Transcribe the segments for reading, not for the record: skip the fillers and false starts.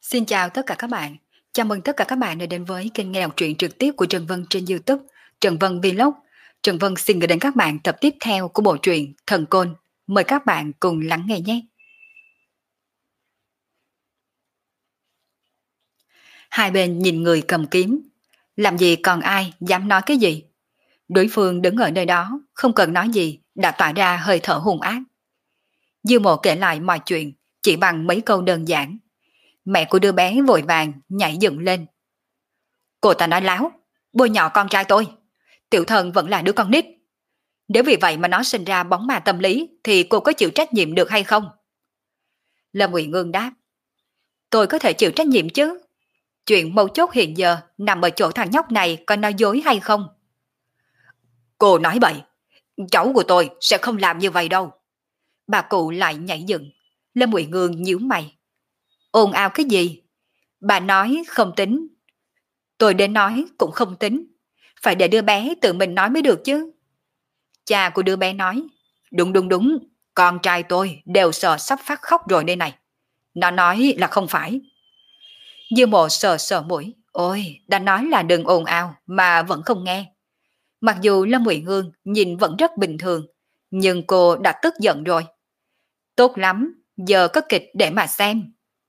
Xin chào tất cả các bạn. Chào mừng tất cả các bạn đã đến với kênh nghe đọc truyện trực tiếp của Trần Vân trên YouTube, Trần Vân Vlog. Trần Vân xin gửi đến các bạn tập tiếp theo của bộ truyện Thần Côn. Mời các bạn cùng lắng nghe nhé. Hai bên nhìn người cầm kiếm. Làm gì còn ai dám nói cái gì? Đối phương đứng ở nơi đó, không cần nói gì, đã tỏa ra hơi thở hung ác. Dư Mộ kể lại mọi chuyện, chỉ bằng mấy câu đơn giản. Mẹ của đứa bé vội vàng nhảy dựng lên. Cô ta nói láo, bôi nhọ con trai tôi. Tiểu thần vẫn là đứa con nít. Nếu vì vậy mà nó sinh ra bóng ma tâm lý thì cô có chịu trách nhiệm được hay không? Lâm Ngụy Ngương đáp. Tôi có thể chịu trách nhiệm chứ. Chuyện mấu chốt hiện giờ nằm ở chỗ thằng nhóc này có nói dối hay không. Cô nói bậy. Cháu của tôi sẽ không làm như vậy đâu. Bà cụ lại nhảy dựng. Lâm Ngụy Ngương nhíu mày. Ồn ào cái gì? Bà nói không tính. Tôi đến nói cũng không tính. Phải để đứa bé tự mình nói mới được chứ. Cha của đứa bé nói. Đúng đúng đúng. Con trai tôi đều sợ sắp phát khóc rồi đây này. Nó nói là không phải. Dư Mộ sờ sờ mũi. Ôi, đã nói là đừng ồn ào mà vẫn không nghe. Mặc dù Lâm Ngụy Ngương nhìn vẫn rất bình thường, nhưng cô đã tức giận rồi. Tốt lắm, giờ có kịch để mà xem.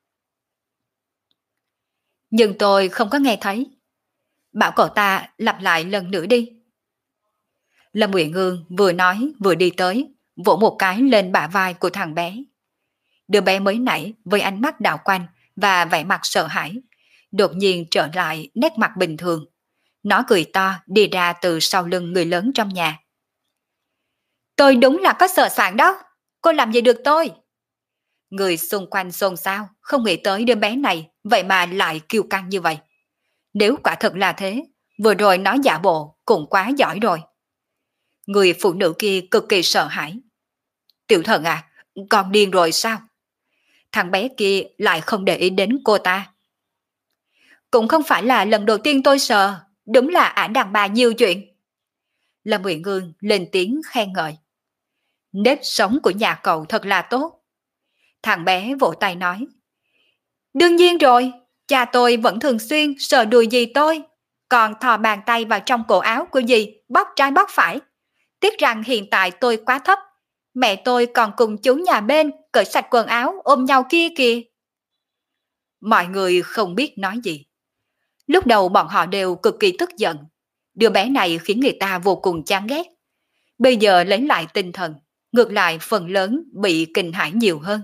Nhưng tôi không có nghe thấy. Bảo cậu ta lặp lại lần nữa đi. Lâm Ngụy Ngương vừa nói vừa đi tới, vỗ một cái lên bả vai của thằng bé. Đứa bé mới nãy với ánh mắt đảo quanh và vẻ mặt sợ hãi, đột nhiên trở lại nét mặt bình thường. Nó cười to đi ra từ sau lưng người lớn trong nhà. Tôi đúng là có sợ soạn đó, cô làm gì được tôi? Người xung quanh xôn xao, không nghĩ tới đứa bé này vậy mà lại kiêu căng như vậy. Nếu quả thật là thế, vừa rồi nó giả bộ cũng quá giỏi rồi. Người phụ nữ kia cực kỳ sợ hãi. Tiểu thần à, con điên rồi sao? Thằng bé kia lại không để ý đến cô ta. Cũng không phải là lần đầu tiên tôi sợ, đúng là ả đàn bà nhiều chuyện. Lâm Uyển Ngương lên tiếng khen ngợi. Nếp sống của nhà cậu thật là tốt. Thằng bé vỗ tay nói. Đương nhiên rồi, cha tôi vẫn thường xuyên sờ đùi dì tôi, còn thò bàn tay vào trong cổ áo của dì bóp trái bóp phải. Tiếc rằng hiện tại tôi quá thấp, mẹ tôi còn cùng chú nhà bên cởi sạch quần áo ôm nhau kia kìa. Mọi người không biết nói gì. Lúc đầu bọn họ đều cực kỳ tức giận. Đứa bé này khiến người ta vô cùng chán ghét. Bây giờ lấy lại tinh thần, ngược lại phần lớn bị kinh hãi nhiều hơn.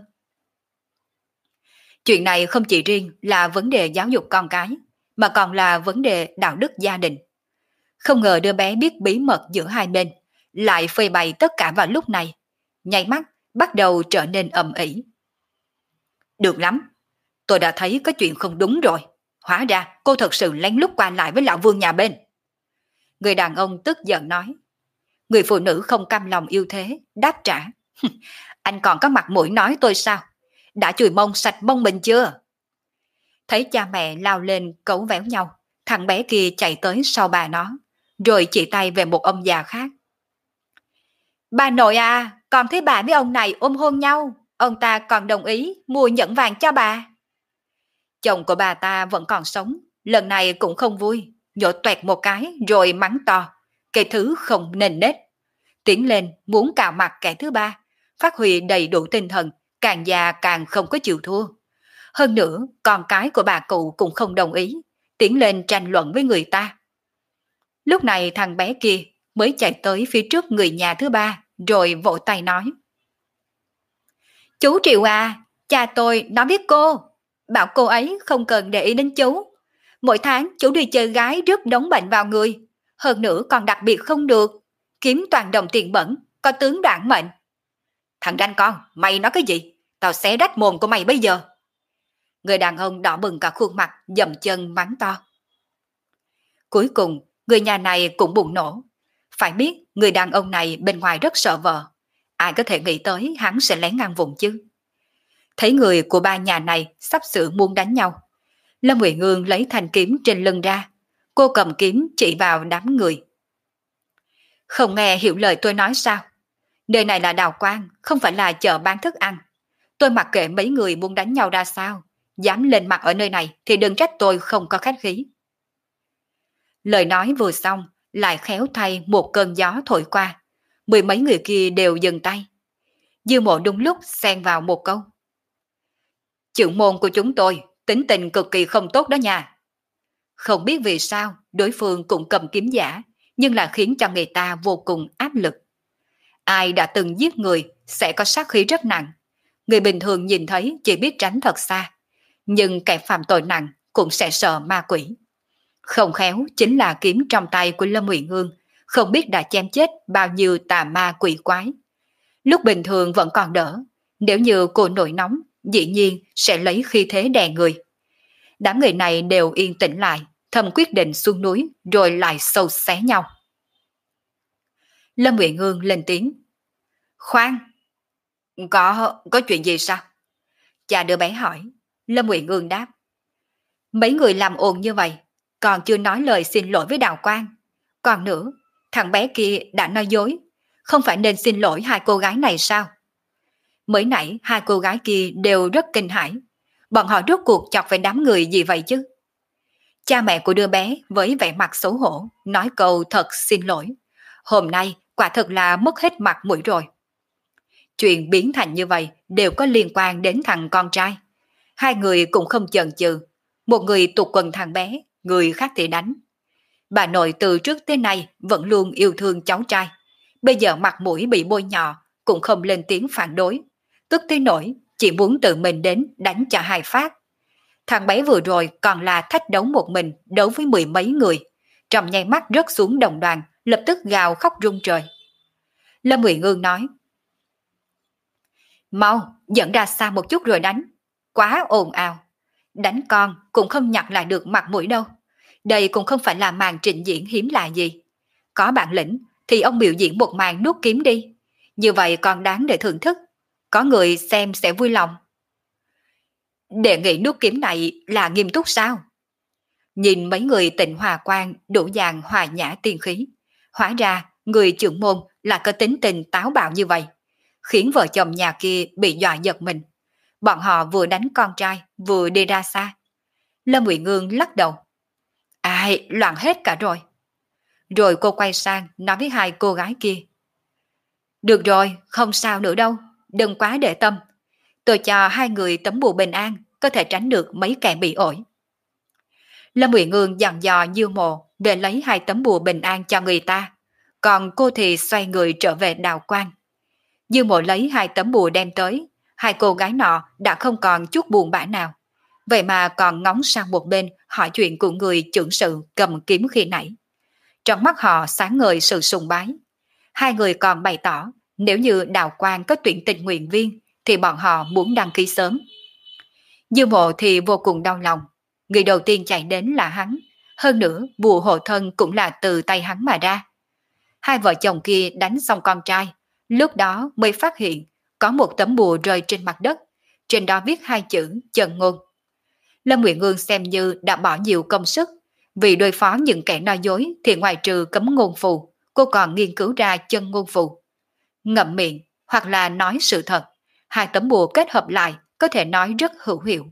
Chuyện này không chỉ riêng là vấn đề giáo dục con cái, mà còn là vấn đề đạo đức gia đình. Không ngờ đứa bé biết bí mật giữa hai bên, lại phơi bày tất cả vào lúc này. Nháy mắt, bắt đầu trở nên ầm ĩ. Được lắm, tôi đã thấy có chuyện không đúng rồi. Hóa ra cô thật sự lén lút qua lại với lão Vương nhà bên. Người đàn ông tức giận nói. Người phụ nữ không cam lòng yêu thế, đáp trả. Anh còn có mặt mũi nói tôi sao? Đã chùi mông sạch mông mình chưa? Thấy cha mẹ lao lên cấu véo nhau, thằng bé kia chạy tới sau bà nó, rồi chỉ tay về một ông già khác. Bà nội à, con thấy bà với ông này ôm hôn nhau, ông ta còn đồng ý mua nhẫn vàng cho bà. Chồng của bà ta vẫn còn sống, lần này cũng không vui, nhổ toẹt một cái rồi mắng to, cái thứ không nền nết. Tiến lên muốn cào mặt kẻ thứ ba, phát huy đầy đủ tinh thần, càng già càng không có chịu thua. Hơn nữa, con cái của bà cụ cũng không đồng ý, tiến lên tranh luận với người ta. Lúc này thằng bé kia mới chạy tới phía trước người nhà thứ ba, rồi vỗ tay nói. Chú Triệu à, cha tôi nó biết cô, bảo cô ấy không cần để ý đến chú. Mỗi tháng chú đi chơi gái rước đống bệnh vào người, hơn nữa còn đặc biệt không được, kiếm toàn đồng tiền bẩn, có tướng đoạn mệnh. Thằng ranh con, mày nói cái gì? Tao xé rách mồm của mày bây giờ. Người đàn ông đỏ bừng cả khuôn mặt, dậm chân mắng to. Cuối cùng, người nhà này cũng bùng nổ. Phải biết, người đàn ông này bên ngoài rất sợ vợ. Ai có thể nghĩ tới hắn sẽ lén ăn vùng chứ? Thấy người của ba nhà này sắp sửa muốn đánh nhau. Lâm Ngụy Ngương lấy thanh kiếm trên lưng ra. Cô cầm kiếm chỉ vào đám người. Không nghe hiểu lời tôi nói sao? Nơi này là đào quang, không phải là chợ bán thức ăn. Tôi mặc kệ mấy người muốn đánh nhau ra sao. dám lên mặt ở nơi này thì đừng trách tôi không có khách khí. Lời nói vừa xong, lại khéo thay một cơn gió thổi qua. Mười mấy người kia đều dừng tay. Dư Mộ đúng lúc xen vào một câu. Trưởng môn của chúng tôi, tính tình cực kỳ không tốt đó nha. Không biết vì sao, đối phương cũng cầm kiếm giả, nhưng là khiến cho người ta vô cùng áp lực. Ai đã từng giết người sẽ có sát khí rất nặng. Người bình thường nhìn thấy chỉ biết tránh thật xa. Nhưng kẻ phạm tội nặng cũng sẽ sợ ma quỷ. Không khéo chính là kiếm trong tay của Lâm Uyển Ương, không biết đã chém chết bao nhiêu tà ma quỷ quái. Lúc bình thường vẫn còn đỡ, nếu như cô nổi nóng, dĩ nhiên sẽ lấy khí thế đè người. Đám người này đều yên tĩnh lại, thầm quyết định xuống núi rồi lại sâu xé nhau. Lâm Uyển Ương lên tiếng. Khoan, có chuyện gì sao? Cha đứa bé hỏi. Lâm Uyển Ương đáp. Mấy người làm ồn như vậy, còn chưa nói lời xin lỗi với Đào Quang. Còn nữa, thằng bé kia đã nói dối, không phải nên xin lỗi hai cô gái này sao? Mới nãy hai cô gái kia đều rất kinh hãi. Bọn họ rốt cuộc chọc phải đám người gì vậy chứ? Cha mẹ của đứa bé với vẻ mặt xấu hổ, nói câu thật xin lỗi. Hôm nay quả thật là mất hết mặt mũi rồi. Chuyện biến thành như vậy đều có liên quan đến thằng con trai. Hai người cũng không chần chừ. Một người tụt quần thằng bé, người khác thì đánh. Bà nội từ trước tới nay vẫn luôn yêu thương cháu trai. Bây giờ mặt mũi bị bôi nhọ, cũng không lên tiếng phản đối. Tức tới nỗi chỉ muốn tự mình đến đánh cho hai phát. Thằng bé vừa rồi còn là thách đấu một mình đấu với mười mấy người. Trong nháy mắt rớt xuống đồng đoàn, lập tức gào khóc rung trời. Lâm Uyển Ương nói. Mau, dẫn ra xa một chút rồi đánh. Quá ồn ào. Đánh con cũng không nhặt lại được mặt mũi đâu. Đây cũng không phải là màn trình diễn hiếm lạ gì. Có bản lĩnh thì ông biểu diễn một màn nuốt kiếm đi. Như vậy còn đáng để thưởng thức. Có người xem sẽ vui lòng. Đề nghị nuốt kiếm này là nghiêm túc sao? Nhìn mấy người Tịnh Hòa Quang đủ dàn hòa nhã tiên khí. Hóa ra người trưởng môn là có tính tình táo bạo như vậy. Khiến vợ chồng nhà kia bị dọa giật mình. Bọn họ vừa đánh con trai vừa đi ra xa. Lâm Uyển Ương lắc đầu. Ai, loạn hết cả rồi. Rồi cô quay sang nói với hai cô gái kia. Được rồi, không sao nữa đâu, đừng quá để tâm. Tôi cho hai người tấm bùa bình an, có thể tránh được mấy kẻ bị ổi. Lâm Uyển Ương dặn dò Dư Mộ về lấy hai tấm bùa bình an cho người ta. Còn cô thì xoay người trở về Đào Quang. Dư Mộ lấy hai tấm bùa đem tới. Hai cô gái nọ đã không còn chút buồn bã nào. Vậy mà còn ngóng sang một bên hỏi chuyện của người trưởng sự cầm kiếm khi nãy. Trong mắt họ sáng ngời sự sùng bái. Hai người còn bày tỏ nếu như Đào Quang có tuyển tình nguyện viên thì bọn họ muốn đăng ký sớm. Dư Mộ thì vô cùng đau lòng. Người đầu tiên chạy đến là hắn. Hơn nữa bùa hộ thân cũng là từ tay hắn mà ra. Hai vợ chồng kia đánh xong con trai. Lúc đó mới phát hiện có một tấm bùa rơi trên mặt đất. Trên đó viết hai chữ Chân Ngôn. Lâm Uyển Ương xem như đã bỏ nhiều công sức. Vì đối phó những kẻ nói dối thì ngoài trừ cấm ngôn phù, cô còn nghiên cứu ra chân ngôn phù. Ngậm miệng hoặc là nói sự thật, hai tấm bùa kết hợp lại có thể nói rất hữu hiệu.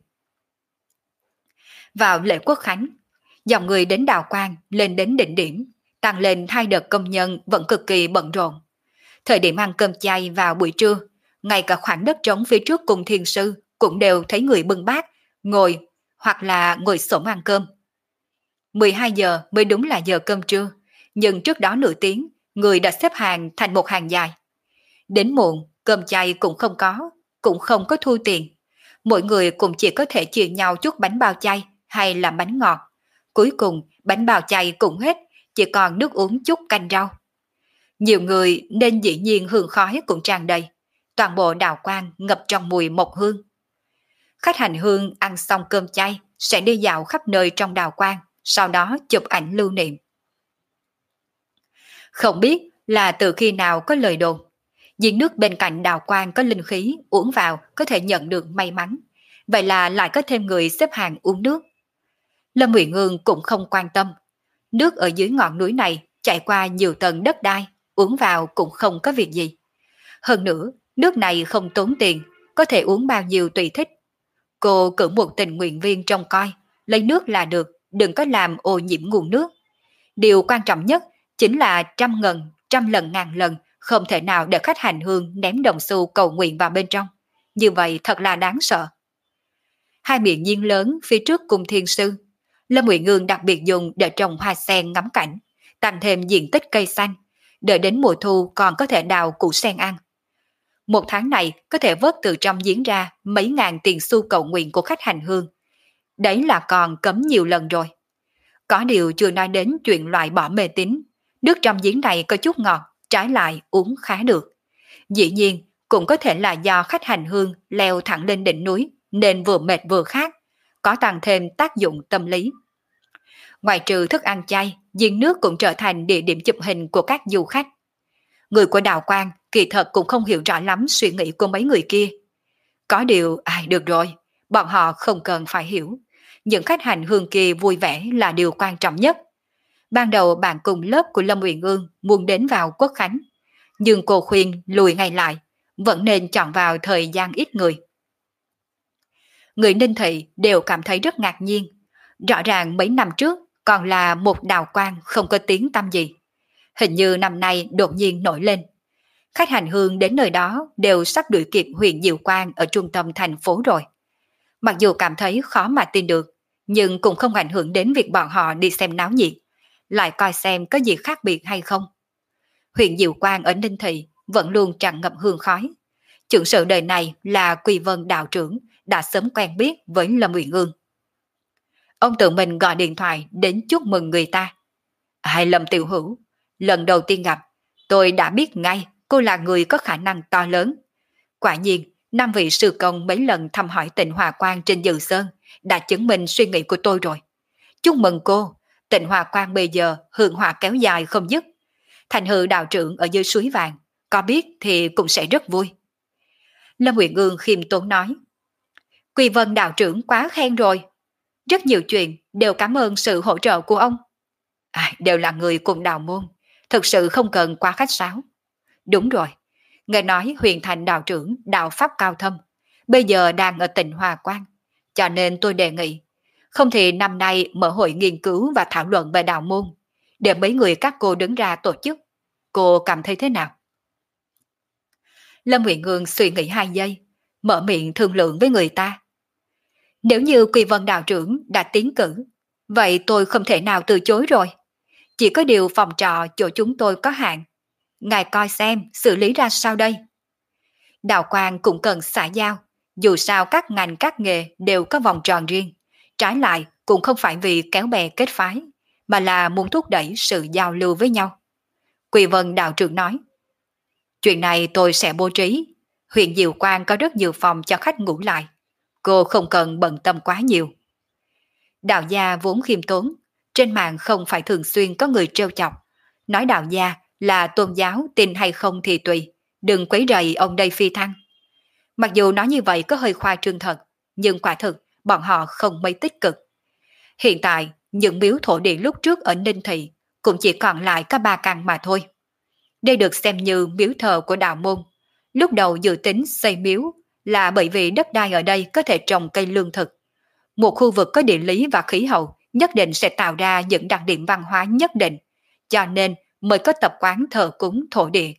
Vào lễ Quốc Khánh, dòng người đến Đào Quang lên đến đỉnh điểm, tăng lên hai đợt công nhân vẫn cực kỳ bận rộn. Thời điểm ăn cơm chay vào buổi trưa, ngay cả khoảng đất trống phía trước cùng thiền sư cũng đều thấy người bưng bát, ngồi hoặc là ngồi xổm ăn cơm. 12 giờ mới đúng là giờ cơm trưa, nhưng trước đó nửa tiếng, người đã xếp hàng thành một hàng dài. Đến muộn, cơm chay cũng không có thu tiền. Mỗi người cũng chỉ có thể chia nhau chút bánh bao chay hay là bánh ngọt. Cuối cùng, bánh bao chay cũng hết, chỉ còn nước uống chút canh rau. Nhiều người nên dĩ nhiên hương khói cũng tràn đầy. Toàn bộ Đào Quang ngập trong mùi mộc hương. Khách hành hương ăn xong cơm chay sẽ đi dạo khắp nơi trong Đào Quang, sau đó chụp ảnh lưu niệm. Không biết là từ khi nào có lời đồn, giếng nước bên cạnh Đào Quang có linh khí, uống vào có thể nhận được may mắn. Vậy là lại có thêm người xếp hàng uống nước. Lâm Uyển Ương cũng không quan tâm. Nước ở dưới ngọn núi này chạy qua nhiều tầng đất đai, uống vào cũng không có việc gì. Hơn nữa, nước này không tốn tiền, có thể uống bao nhiêu tùy thích. Cô cử một tình nguyện viên trông coi, lấy nước là được, đừng có làm ô nhiễm nguồn nước. Điều quan trọng nhất chính là trăm lần ngàn lần không thể nào để khách hành hương ném đồng xu cầu nguyện vào bên trong. Như vậy thật là đáng sợ. Hai miệng giếng lớn phía trước cung thiên sư, Lâm Uyển Ngương đặc biệt dùng để trồng hoa sen ngắm cảnh, tăng thêm diện tích cây xanh, đợi đến mùa thu còn có thể đào củ sen ăn. Một tháng này có thể vớt từ trong giếng ra mấy ngàn tiền xu cầu nguyện của khách hành hương. Đấy là còn cấm nhiều lần rồi. Có điều chưa nói đến chuyện loại bỏ mê tín. Nước trong giếng này có chút ngọt, trái lại uống khá được. Dĩ nhiên, cũng có thể là do khách hành hương leo thẳng lên đỉnh núi, nên vừa mệt vừa khát, có tăng thêm tác dụng tâm lý. Ngoài trừ thức ăn chay, giếng nước cũng trở thành địa điểm chụp hình của các du khách. Người của Đào Quang kỳ thật cũng không hiểu rõ lắm suy nghĩ của mấy người kia. Có điều, được rồi, bọn họ không cần phải hiểu. Những khách hành hương kia vui vẻ là điều quan trọng nhất. Ban đầu bạn cùng lớp của Lâm Uyển Ương muốn đến vào Quốc Khánh, nhưng cô khuyên lùi ngay lại, vẫn nên chọn vào thời gian ít người. Người Ninh Thị đều cảm thấy rất ngạc nhiên. Rõ ràng mấy năm trước còn là một Đào Quang không có tiếng tăm gì. Hình như năm nay đột nhiên nổi lên. Khách hành hương đến nơi đó đều sắp đuổi kịp huyện Diệu Quang ở trung tâm thành phố rồi. Mặc dù cảm thấy khó mà tin được, nhưng cũng không ảnh hưởng đến việc bọn họ đi xem náo nhiệt, lại coi xem có gì khác biệt hay không. Huyện Diệu Quang ở Ninh Thị vẫn luôn tràn ngập hương khói. Trưởng sự đời này là Quỳ Vân đạo trưởng, đã sớm quen biết với Lâm Uyển Ương. Ông tự mình gọi điện thoại đến chúc mừng người ta. Lâm tiểu hữu, lần đầu tiên gặp, tôi đã biết ngay cô là người có khả năng to lớn. Quả nhiên, năm vị sư công mấy lần thăm hỏi Tịnh Hòa Quang trên Dự Sơn đã chứng minh suy nghĩ của tôi rồi. Chúc mừng cô, Tịnh Hòa Quang bây giờ hương hỏa kéo dài không dứt. Thành hư đạo trưởng ở dưới suối vàng, có biết thì cũng sẽ rất vui. Lâm Uyển Ương khiêm tốn nói. Quy Vân đạo trưởng quá khen rồi. Rất nhiều chuyện đều cảm ơn sự hỗ trợ của ông. Đều là người cùng đạo môn, thực sự không cần quá khách sáo. Đúng rồi, nghe nói huyền thành đạo trưởng đạo pháp cao thâm, bây giờ đang ở Tịnh Hòa Quang, cho nên tôi đề nghị, không thì năm nay mở hội nghiên cứu và thảo luận về đạo môn, để mấy người các cô đứng ra tổ chức. Cô cảm thấy thế nào? Lâm Uyển Ương suy nghĩ 2 giây, mở miệng thương lượng với người ta. Nếu như Quy Vân đạo trưởng đã tiến cử, vậy tôi không thể nào từ chối rồi. Chỉ có điều phòng trọ chỗ chúng tôi có hạn. Ngài coi xem xử lý ra sao đây? Đạo Quang cũng cần xã giao, dù sao các ngành các nghề đều có vòng tròn riêng. Trái lại cũng không phải vì kéo bè kết phái, mà là muốn thúc đẩy sự giao lưu với nhau. Quỳ Vân đạo trưởng nói. Chuyện này tôi sẽ bố trí. Huyện Diệu Quang có rất nhiều phòng cho khách ngủ lại. Cô không cần bận tâm quá nhiều. Đạo gia vốn khiêm tốn, trên mạng không phải thường xuyên có người trêu chọc. Nói đạo gia là tôn giáo, tin hay không thì tùy, đừng quấy rầy ông đây phi thăng. Mặc dù nói như vậy có hơi khoa trương thật, nhưng quả thực bọn họ không mấy tích cực. Hiện tại, những miếu thổ địa lúc trước ở Ninh Thị cũng chỉ còn lại có 3 căn mà thôi. Đây được xem như miếu thờ của đạo môn. Lúc đầu dự tính xây miếu là bởi vì đất đai ở đây có thể trồng cây lương thực. Một khu vực có địa lý và khí hậu nhất định sẽ tạo ra những đặc điểm văn hóa nhất định, cho nên mới có tập quán thờ cúng thổ địa.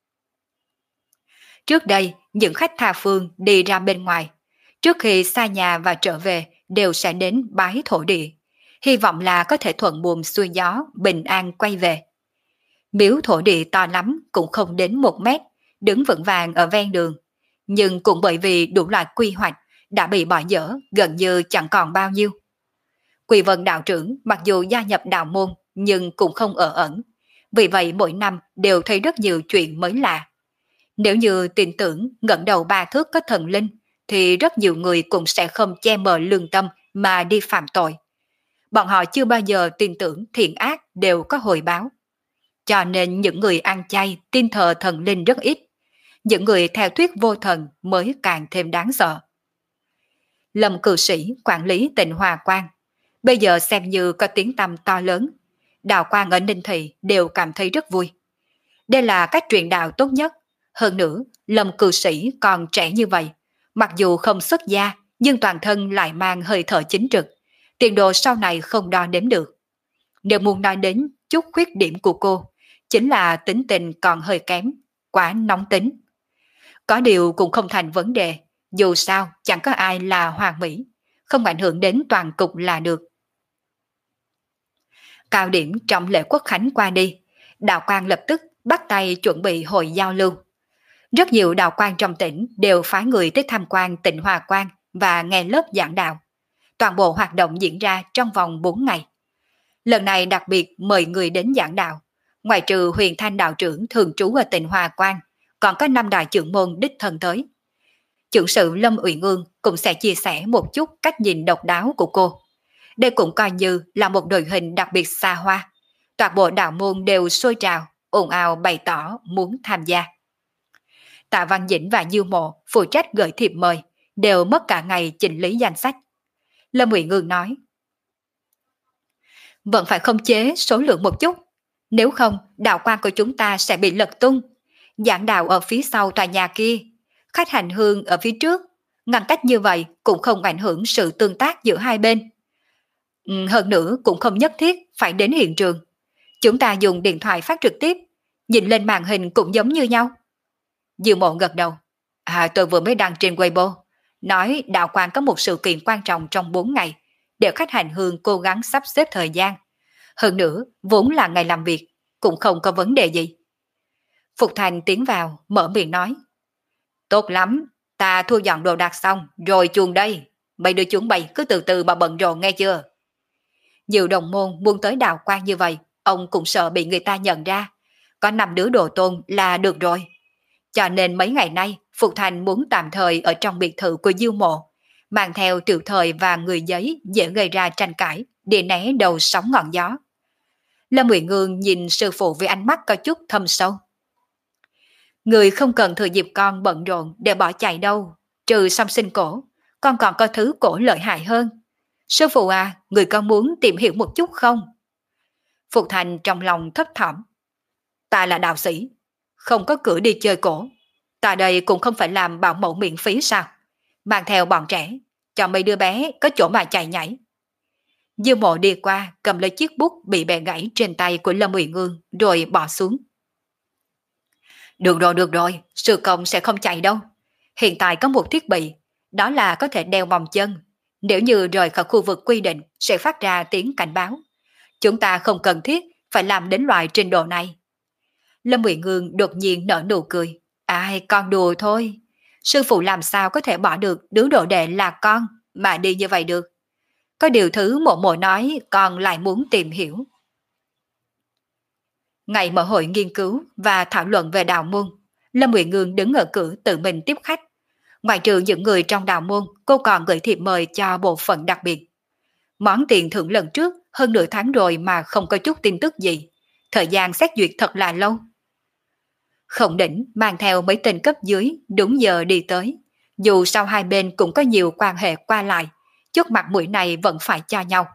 Trước đây, những khách tha phương đi ra bên ngoài, trước khi xa nhà và trở về đều sẽ đến bái thổ địa, hy vọng là có thể thuận buồm xuôi gió, bình an quay về. Miếu thổ địa to lắm cũng không đến 1 mét, đứng vững vàng ở ven đường, nhưng cũng bởi vì đủ loại quy hoạch đã bị bỏ dở gần như chẳng còn bao nhiêu. Quỳ Vân đạo trưởng mặc dù gia nhập đạo môn nhưng cũng không ở ẩn, vì vậy mỗi năm đều thấy rất nhiều chuyện mới lạ. Nếu như tin tưởng ngẩng đầu 3 thước có thần linh, thì rất nhiều người cũng sẽ không che mờ lương tâm mà đi phạm tội. Bọn họ chưa bao giờ tin tưởng thiện ác đều có hồi báo. Cho nên những người ăn chay tin thờ thần linh rất ít. Những người theo thuyết vô thần mới càng thêm đáng sợ. Lâm cư sĩ quản lý Tịnh Hòa Quang, bây giờ xem như có tiếng tăm to lớn. Đạo Quang ở Ninh Thị đều cảm thấy rất vui. Đây là cách truyền đạo tốt nhất. Hơn nữa, Lâm cư sĩ còn trẻ như vậy, mặc dù không xuất gia, nhưng toàn thân lại mang hơi thở chính trực, tiền đồ sau này không đo đếm được. Nếu muốn nói đến chút khuyết điểm của cô, chính là tính tình còn hơi kém, quá nóng tính. Có điều cũng không thành vấn đề, dù sao chẳng có ai là hoàn mỹ, không ảnh hưởng đến toàn cục là được. Cao điểm trong lễ quốc khánh qua đi, đạo quan lập tức bắt tay chuẩn bị hội giao lưu. Rất nhiều đạo quan trong tỉnh đều phái người tới tham quan Tịnh Hòa Quan và nghe lớp giảng đạo. Toàn bộ hoạt động diễn ra trong vòng 4 ngày. Lần này đặc biệt mời người đến giảng đạo. Ngoài trừ Huyền Thanh đạo trưởng thường trú ở Tịnh Hòa Quan, còn có 5 đại trưởng môn đích thân tới. Trưởng sự Lâm Uyển Ương cũng sẽ chia sẻ một chút cách nhìn độc đáo của cô. Đây cũng coi như là một đội hình đặc biệt xa hoa. Toàn bộ đạo môn đều sôi trào, ồn ào bày tỏ muốn tham gia. Tạ Văn Dĩnh và Diêu Mộ phụ trách gửi thiệp mời, đều mất cả ngày chỉnh lý danh sách. Lâm Uyển Ương nói, vẫn phải khống chế số lượng một chút, nếu không đạo quan của chúng ta sẽ bị lật tung. Giảng đạo ở phía sau tòa nhà kia, khách hành hương ở phía trước, ngăn cách như vậy cũng không ảnh hưởng sự tương tác giữa hai bên. Hơn nữa cũng không nhất thiết phải đến hiện trường. Chúng ta dùng điện thoại phát trực tiếp, nhìn lên màn hình cũng giống như nhau. Diêu Mộ gật đầu. Tôi vừa mới đăng trên Weibo, nói đạo quan có một sự kiện quan trọng trong 4 ngày, để khách hành hương cố gắng sắp xếp thời gian. Hơn nữa, vốn là ngày làm việc, cũng không có vấn đề gì. Phục Thành tiến vào, mở miệng nói. Tốt lắm, ta thu dọn đồ đạc xong, rồi chuồng đây. Mấy đứa chúng bay cứ từ từ mà bận rộn nghe chưa? Nhiều đồng môn muốn tới đạo quan như vậy, ông cũng sợ bị người ta nhận ra. Có 5 đứa đồ tôn là được rồi. Cho nên mấy ngày nay, Phục Thành muốn tạm thời ở trong biệt thự của Diêu Mộ, mang theo Triệu Thời và người giấy dễ gây ra tranh cãi, để né đầu sóng ngọn gió. Lâm Uyển Ương nhìn sư phụ với ánh mắt có chút thâm sâu. Người không cần thừa dịp con bận rộn để bỏ chạy đâu, trừ song sinh cổ, con còn có thứ cổ lợi hại hơn. Sư phụ à, người có muốn tìm hiểu một chút không? Phục Thành trong lòng thấp thỏm. Ta là đạo sĩ, không có cửa đi chơi cổ. Ta đây cũng không phải làm bảo mẫu miễn phí sao? Mang theo bọn trẻ, cho mấy đứa bé có chỗ mà chạy nhảy. Diêu Mộ đi qua, cầm lấy chiếc bút bị bẻ gãy trên tay của Lâm Uyển Ương, rồi bỏ xuống. Được rồi, sư công sẽ không chạy đâu. Hiện tại có một thiết bị, đó là có thể đeo vòng chân. Nếu như rời khỏi khu vực quy định, sẽ phát ra tiếng cảnh báo. Chúng ta không cần thiết phải làm đến loại trình độ này. Lâm Uyển Ương đột nhiên nở nụ cười. Ai, con đùa thôi. Sư phụ làm sao có thể bỏ được đứa đồ đệ là con mà đi như vậy được. Có điều thứ mộ mộ nói con lại muốn tìm hiểu. Ngày mở hội nghiên cứu và thảo luận về đạo môn, Lâm Uyển Ương đứng ở cửa tự mình tiếp khách. Ngoài trừ những người trong đạo môn, cô còn gửi thiệp mời cho bộ phận đặc biệt. Món tiền thưởng lần trước hơn nửa tháng rồi mà không có chút tin tức gì. Thời gian xét duyệt thật là lâu. Khổng Đỉnh mang theo mấy tên cấp dưới đúng giờ đi tới. Dù sau hai bên cũng có nhiều quan hệ qua lại, chút mặt mũi này vẫn phải cho nhau.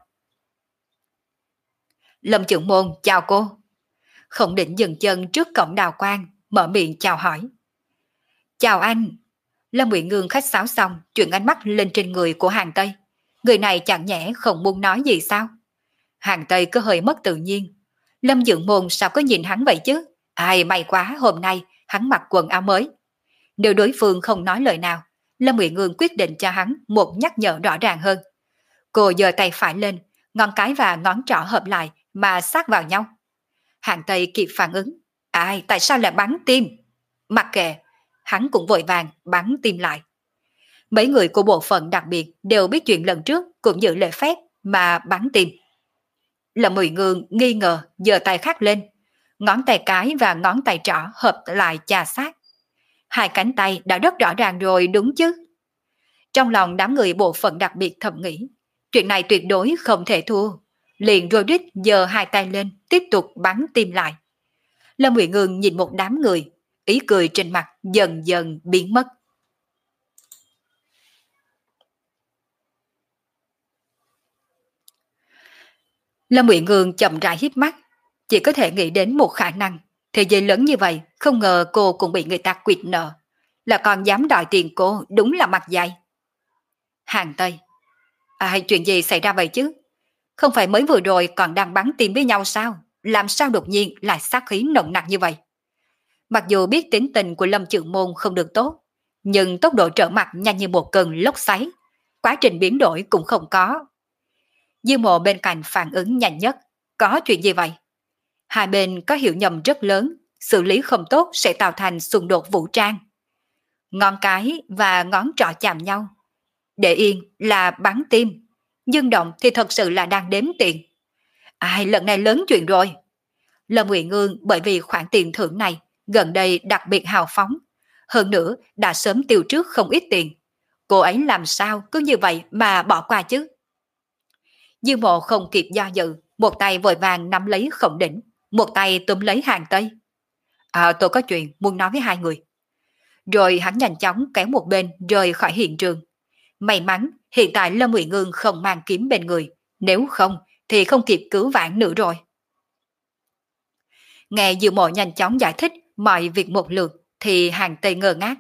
Lâm trưởng môn chào cô. Khổng Đỉnh dừng chân trước cổng đạo quan, mở miệng chào hỏi. Chào anh. Lâm Uyển Ương khách sáo xong, chuyển ánh mắt lên trên người của Hàng Tây. Người này chẳng nhẽ không muốn nói gì sao? Hàng Tây cứ hơi mất tự nhiên. Lâm trưởng môn sao có nhìn hắn vậy chứ? Ai may quá hôm nay hắn mặc quần áo mới. Nếu đối phương không nói lời nào, Lâm Uyển Ương quyết định cho hắn một nhắc nhở rõ ràng hơn. Cô giơ tay phải lên, ngón cái và ngón trỏ hợp lại mà sát vào nhau. Hàng Tây kịp phản ứng. Ai, tại sao lại bắn tim? Mặc kệ, hắn cũng vội vàng bắn tim lại. Mấy người của bộ phận đặc biệt đều biết chuyện lần trước cũng giữ lễ phép mà bắn tim. Lâm Uyển Ương nghi ngờ giơ tay khác lên, ngón tay cái và ngón tay trỏ hợp lại chà sát. Hai cánh tay đã rất rõ ràng rồi đúng chứ? Trong lòng đám người bộ phận đặc biệt thầm nghĩ, chuyện này tuyệt đối không thể thua. Liền Rodrick giơ hai tay lên, tiếp tục bắn tim lại. Lâm Uyển Ương nhìn một đám người, ý cười trên mặt dần dần biến mất. Lâm Uyển Ương chậm rãi híp mắt, chỉ có thể nghĩ đến một khả năng. Thế giới lớn như vậy, không ngờ cô cũng bị người ta quỵt nợ. Là còn dám đòi tiền cô, đúng là mặt dày. Hàng Tây. Chuyện gì xảy ra vậy chứ? Không phải mới vừa rồi còn đang bắn tim với nhau sao? Làm sao đột nhiên lại sát khí nồng nặc như vậy? Mặc dù biết tính tình của Lâm Trường Môn không được tốt, nhưng tốc độ trở mặt nhanh như một cơn lốc xoáy. Quá trình biến đổi cũng không có. Dư Mộ bên cạnh phản ứng nhanh nhất. Có chuyện gì vậy? Hai bên có hiểu nhầm rất lớn, xử lý không tốt sẽ tạo thành xung đột vũ trang. Ngón cái và ngón trỏ chạm nhau. Để yên là bắn tim, nhưng động thì thật sự là đang đếm tiền. Lần này lớn chuyện rồi. Lâm Uyển Ngương bởi vì khoản tiền thưởng này gần đây đặc biệt hào phóng, hơn nữa đã sớm tiêu trước không ít tiền. Cô ấy làm sao cứ như vậy mà bỏ qua chứ? Dư Mộ không kịp do dự, một tay vội vàng nắm lấy Khổng Đỉnh, một tay túm lấy Hàng Tây. Tôi có chuyện muốn nói với hai người. Rồi hắn nhanh chóng kéo một bên rời khỏi hiện trường. May mắn hiện tại Lâm Uyển Ngương không mang kiếm bên người, nếu không thì không kịp cứu vãn nữa rồi. Nghe Dư Mộ nhanh chóng giải thích mọi việc một lượt thì Hàng Tây ngơ ngác.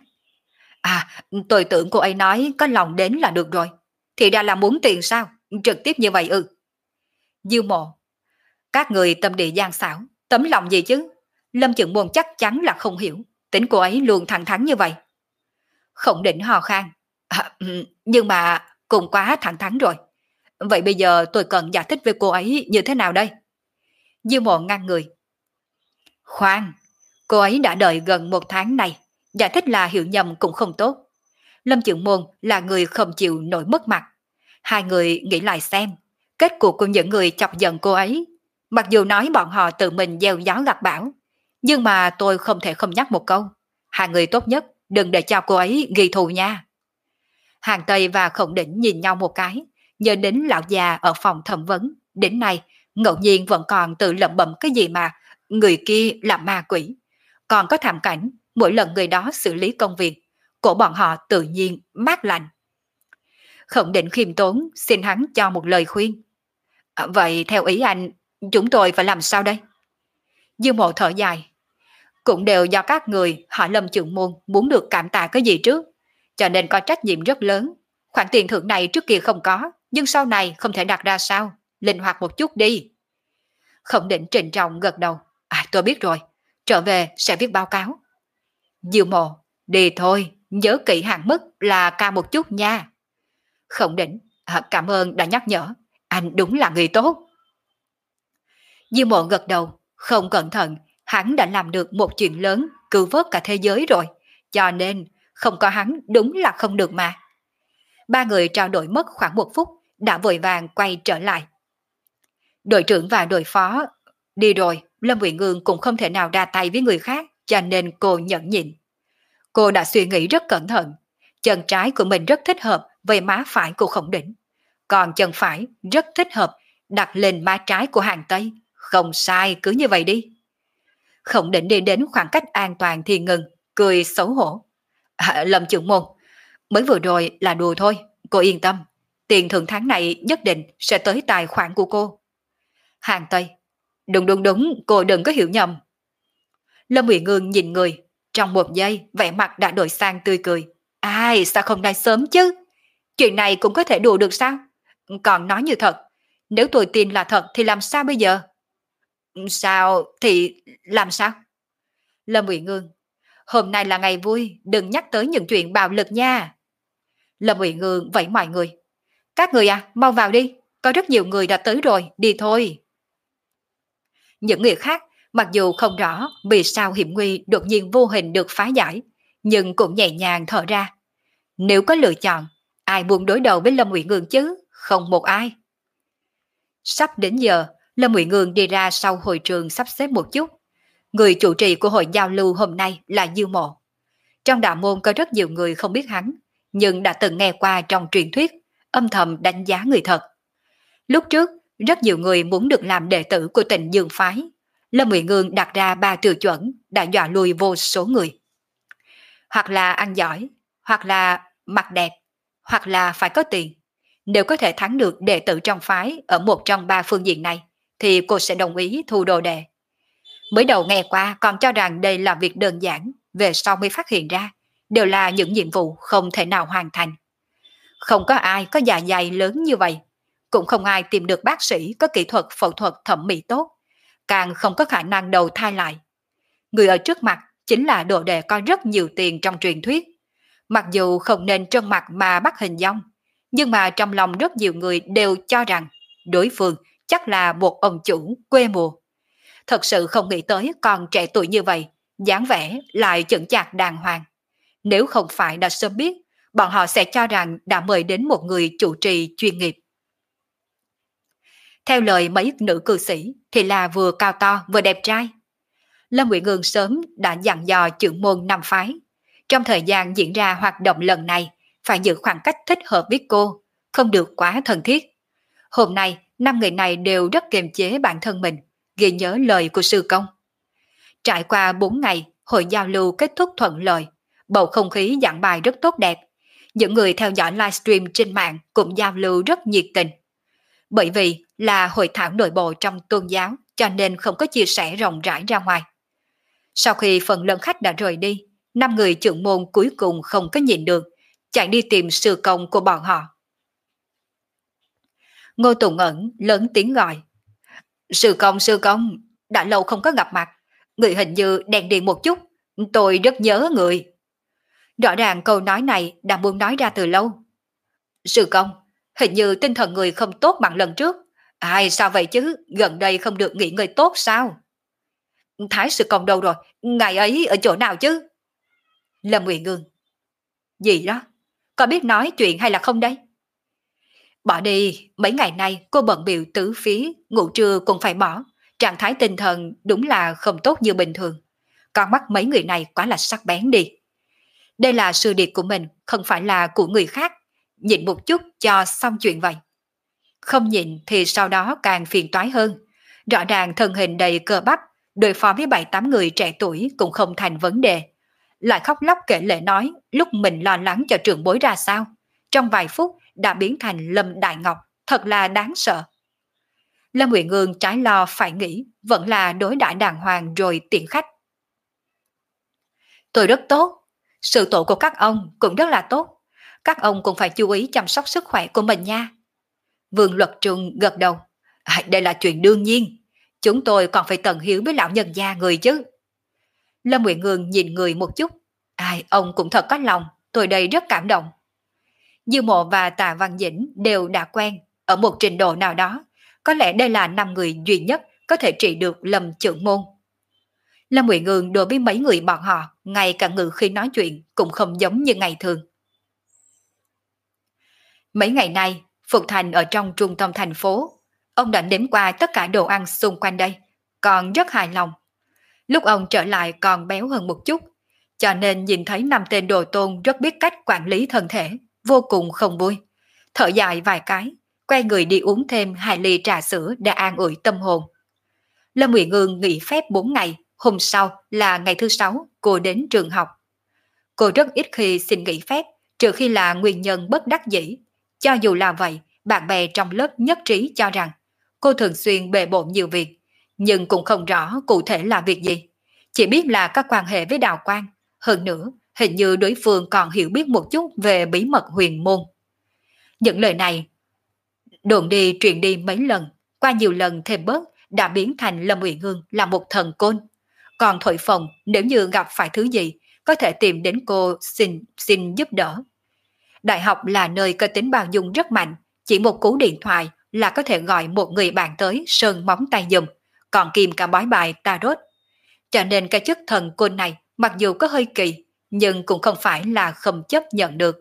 Tôi tưởng cô ấy nói có lòng đến là được rồi. Thì ra là muốn tiền sao? Trực tiếp như vậy ư? Dư Mộ. Các người tâm địa gian xảo, tấm lòng gì chứ? Lâm Chưởng Môn chắc chắn là không hiểu. Tính cô ấy luôn thẳng thắn như vậy. Khổng Định hò khan. Nhưng mà cũng quá thẳng thắn rồi. Vậy bây giờ tôi cần giải thích với cô ấy như thế nào đây? Dư Mộ ngăn người. Khoan, cô ấy đã đợi gần một tháng này. Giải thích là hiểu nhầm cũng không tốt. Lâm Chưởng Môn là người không chịu nổi mất mặt. Hai người nghĩ lại xem. Kết cục của những người chọc giận cô ấy. Mặc dù nói bọn họ tự mình gieo gió gặt bão, nhưng mà tôi không thể không nhắc một câu. Hai người tốt nhất đừng để cho cô ấy ghi thù nha. Hàng Tây và Khổng Đỉnh nhìn nhau một cái, nhớ đến lão già ở phòng thẩm vấn. Đến nay, ngẫu nhiên vẫn còn tự lẩm bẩm cái gì mà người kia là ma quỷ. Còn có thảm cảnh, mỗi lần người đó xử lý công việc, của bọn họ tự nhiên mát lạnh. Khổng Định khiêm tốn xin hắn cho một lời khuyên. Vậy theo ý anh, chúng tôi phải làm sao đây? Dư Mộ thở dài. Cũng đều do các người hỏi Lâm Chưởng Môn muốn được cảm tạ cái gì trước, cho nên có trách nhiệm rất lớn. Khoản tiền thưởng này trước kia không có, nhưng sau này không thể đặt ra sao, linh hoạt một chút đi. Khổng Định trịnh trọng gật đầu. Tôi biết rồi, trở về sẽ viết báo cáo. Dư Mộ, đi thôi, nhớ kỹ hạn mức là cao một chút nha. Khổng Định, cảm ơn đã nhắc nhở, anh đúng là người tốt. Dư Mộ gật đầu, không cẩn thận, hắn đã làm được một chuyện lớn, cứu vớt cả thế giới rồi, cho nên không có hắn đúng là không được mà. Ba người trao đổi mất khoảng một phút, đã vội vàng quay trở lại. Đội trưởng và đội phó đi rồi, Lâm Uyển Ngương cũng không thể nào ra tay với người khác, cho nên cô nhẫn nhịn. Cô đã suy nghĩ rất cẩn thận, chân trái của mình rất thích hợp với má phải của Khổng Định, còn chân phải rất thích hợp đặt lên má trái của Hàng Tây. Không sai, cứ như vậy đi. Khổng Định đi đến khoảng cách an toàn thì ngừng, cười xấu hổ. Lâm Chưởng Môn, mới vừa rồi là đùa thôi, cô yên tâm. Tiền thưởng tháng này nhất định sẽ tới tài khoản của cô. Hàng Tây, đúng, cô đừng có hiểu nhầm. Lâm Uyển Ngương nhìn người, trong một giây vẻ mặt đã đổi sang tươi cười. Sao không nói sớm chứ? Chuyện này cũng có thể đùa được sao? Còn nói như thật, nếu tôi tin là thật thì làm sao bây giờ? Sao thì làm sao? Lâm Uyển Ngương, hôm nay là ngày vui, đừng nhắc tới những chuyện bạo lực nha. Lâm Uyển Ngương vẫy mọi người. Các người mau vào đi, có rất nhiều người đã tới rồi, đi thôi. Những người khác, mặc dù không rõ vì sao hiểm nguy đột nhiên vô hình được phá giải, nhưng cũng nhẹ nhàng thở ra. Nếu có lựa chọn, ai muốn đối đầu với Lâm Uyển Ngương chứ? Không một ai. Sắp đến giờ, Lâm Uyển Ngương đi ra sau hội trường sắp xếp một chút. Người chủ trì của hội giao lưu hôm nay là Dư Mộ. Trong đạo môn có rất nhiều người không biết hắn, nhưng đã từng nghe qua trong truyền thuyết, âm thầm đánh giá người thật. Lúc trước, rất nhiều người muốn được làm đệ tử của Tịnh Dương phái. Lâm Uyển Ngương đặt ra 3 tiêu chuẩn đã dọa lùi vô số người. Hoặc là ăn giỏi, hoặc là mặt đẹp, hoặc là phải có tiền. Nếu có thể thắng được đệ tử trong phái ở một trong 3 phương diện này, thì cô sẽ đồng ý thu đồ đệ. Mới đầu nghe qua còn cho rằng đây là việc đơn giản, về sau mới phát hiện ra, đều là những nhiệm vụ không thể nào hoàn thành. Không có ai có dạ dày lớn như vậy, cũng không ai tìm được bác sĩ có kỹ thuật phẫu thuật thẩm mỹ tốt, càng không có khả năng đầu thai lại. Người ở trước mặt chính là đồ đệ có rất nhiều tiền trong truyền thuyết. Mặc dù không nên trân mặt mà bắt hình dong, nhưng mà trong lòng rất nhiều người đều cho rằng đối phương chắc là một ông chủ quê mùa. Thật sự không nghĩ tới còn trẻ tuổi như vậy, dáng vẻ lại chững chạc đàng hoàng. Nếu không phải đã sớm biết, bọn họ sẽ cho rằng đã mời đến một người chủ trì chuyên nghiệp. Theo lời mấy nữ cư sĩ thì là vừa cao to vừa đẹp trai. Lâm Nguyện Ngương sớm đã dặn dò trưởng môn năm phái. Trong thời gian diễn ra hoạt động lần này, phải giữ khoảng cách thích hợp với cô, không được quá thân thiết. Hôm nay, 5 người này đều rất kiềm chế bản thân mình, ghi nhớ lời của sư công. Trải qua 4 ngày, hội giao lưu kết thúc thuận lợi, bầu không khí giảng bài rất tốt đẹp. Những người theo dõi livestream trên mạng cũng giao lưu rất nhiệt tình. Bởi vì là hội thảo nội bộ trong tôn giáo, cho nên không có chia sẻ rộng rãi ra ngoài. Sau khi phần lớn khách đã rời đi, 5 người trưởng môn cuối cùng không có nhịn được, chạy đi tìm sư công của bọn họ. Ngô Tùng Ẩn lớn tiếng gọi. Sư công, đã lâu không có gặp mặt, người hình như đèn điện một chút, tôi rất nhớ người. Rõ ràng câu nói này đã muốn nói ra từ lâu. Sư công, hình như tinh thần người không tốt bằng lần trước. Ai sao vậy chứ, gần đây không được nghỉ ngơi tốt sao? Thái sư công đâu rồi, ngày ấy ở chỗ nào chứ? Lâm Nguyện Ngưng. Gì đó, có biết nói chuyện hay là không đây? Bỏ đi, mấy ngày nay cô bận bịu tứ phía, ngủ trưa cũng phải bỏ. Trạng thái tinh thần đúng là không tốt như bình thường. Con mắt mấy người này quá là sắc bén đi. Đây là sự điệt của mình, không phải là của người khác. Nhịn một chút cho xong chuyện vậy. Không nhịn thì sau đó càng phiền toái hơn. Rõ ràng thân hình đầy cơ bắp, đối phó với 7-8 người trẻ tuổi cũng không thành vấn đề. Lại khóc lóc kể lể nói lúc mình lo lắng cho trưởng bối ra sao. Trong vài phút đã biến thành Lâm Đại Ngọc, thật là đáng sợ. Lâm Nguyện Ngương trái lo phải nghĩ, vẫn là đối đãi đàng hoàng rồi tiện khách. Tôi rất tốt, sự tổ của các ông cũng rất là tốt. Các ông cũng phải chú ý chăm sóc sức khỏe của mình nha. Vương Luật Trung gật đầu. Đây là chuyện đương nhiên, chúng tôi còn phải tận hiếu với lão nhân gia người chứ. Lâm Nguyện Ngương nhìn người một chút. Ông cũng thật có lòng, tôi đây rất cảm động. Dư Mộ và Tạ Văn Dĩnh đều đã quen, ở một trình độ nào đó, có lẽ đây là 5 người duy nhất có thể trị được Lâm trưởng môn. Lâm Nguyện Ngương đối với mấy người bọn họ, ngay cả ngữ khi nói chuyện cũng không giống như ngày thường. Mấy ngày nay, Phục Thành ở trong trung tâm thành phố, ông đã nếm qua tất cả đồ ăn xung quanh đây, còn rất hài lòng. Lúc ông trở lại còn béo hơn một chút, cho nên nhìn thấy 5 tên đồ tôn rất biết cách quản lý thân thể, vô cùng không vui. Thở dài vài cái, quay người đi uống thêm 2 ly trà sữa để an ủi tâm hồn. Lâm Nguyện Ngương nghỉ phép 4 ngày, hôm sau là ngày thứ 6, cô đến trường học. Cô rất ít khi xin nghỉ phép, trừ khi là nguyên nhân bất đắc dĩ. Cho dù là vậy, bạn bè trong lớp nhất trí cho rằng cô thường xuyên bề bộn nhiều việc, nhưng cũng không rõ cụ thể là việc gì. Chỉ biết là các quan hệ với Đào Quang, hơn nữa hình như đối phương còn hiểu biết một chút về bí mật huyền môn. Những lời này đồn đi truyền đi mấy lần, qua nhiều lần thêm bớt đã biến thành Lâm Uyển Ngưng là một thần côn. Còn thổi phồng nếu như gặp phải thứ gì, có thể tìm đến cô xin giúp đỡ. Đại học là nơi có tính bao dung rất mạnh, chỉ một cú điện thoại là có thể gọi một người bạn tới sơn móng tay giùm, còn kìm cả bói bài tarot. Cho nên cái chức thần côn này mặc dù có hơi kỳ, nhưng cũng không phải là không chấp nhận được.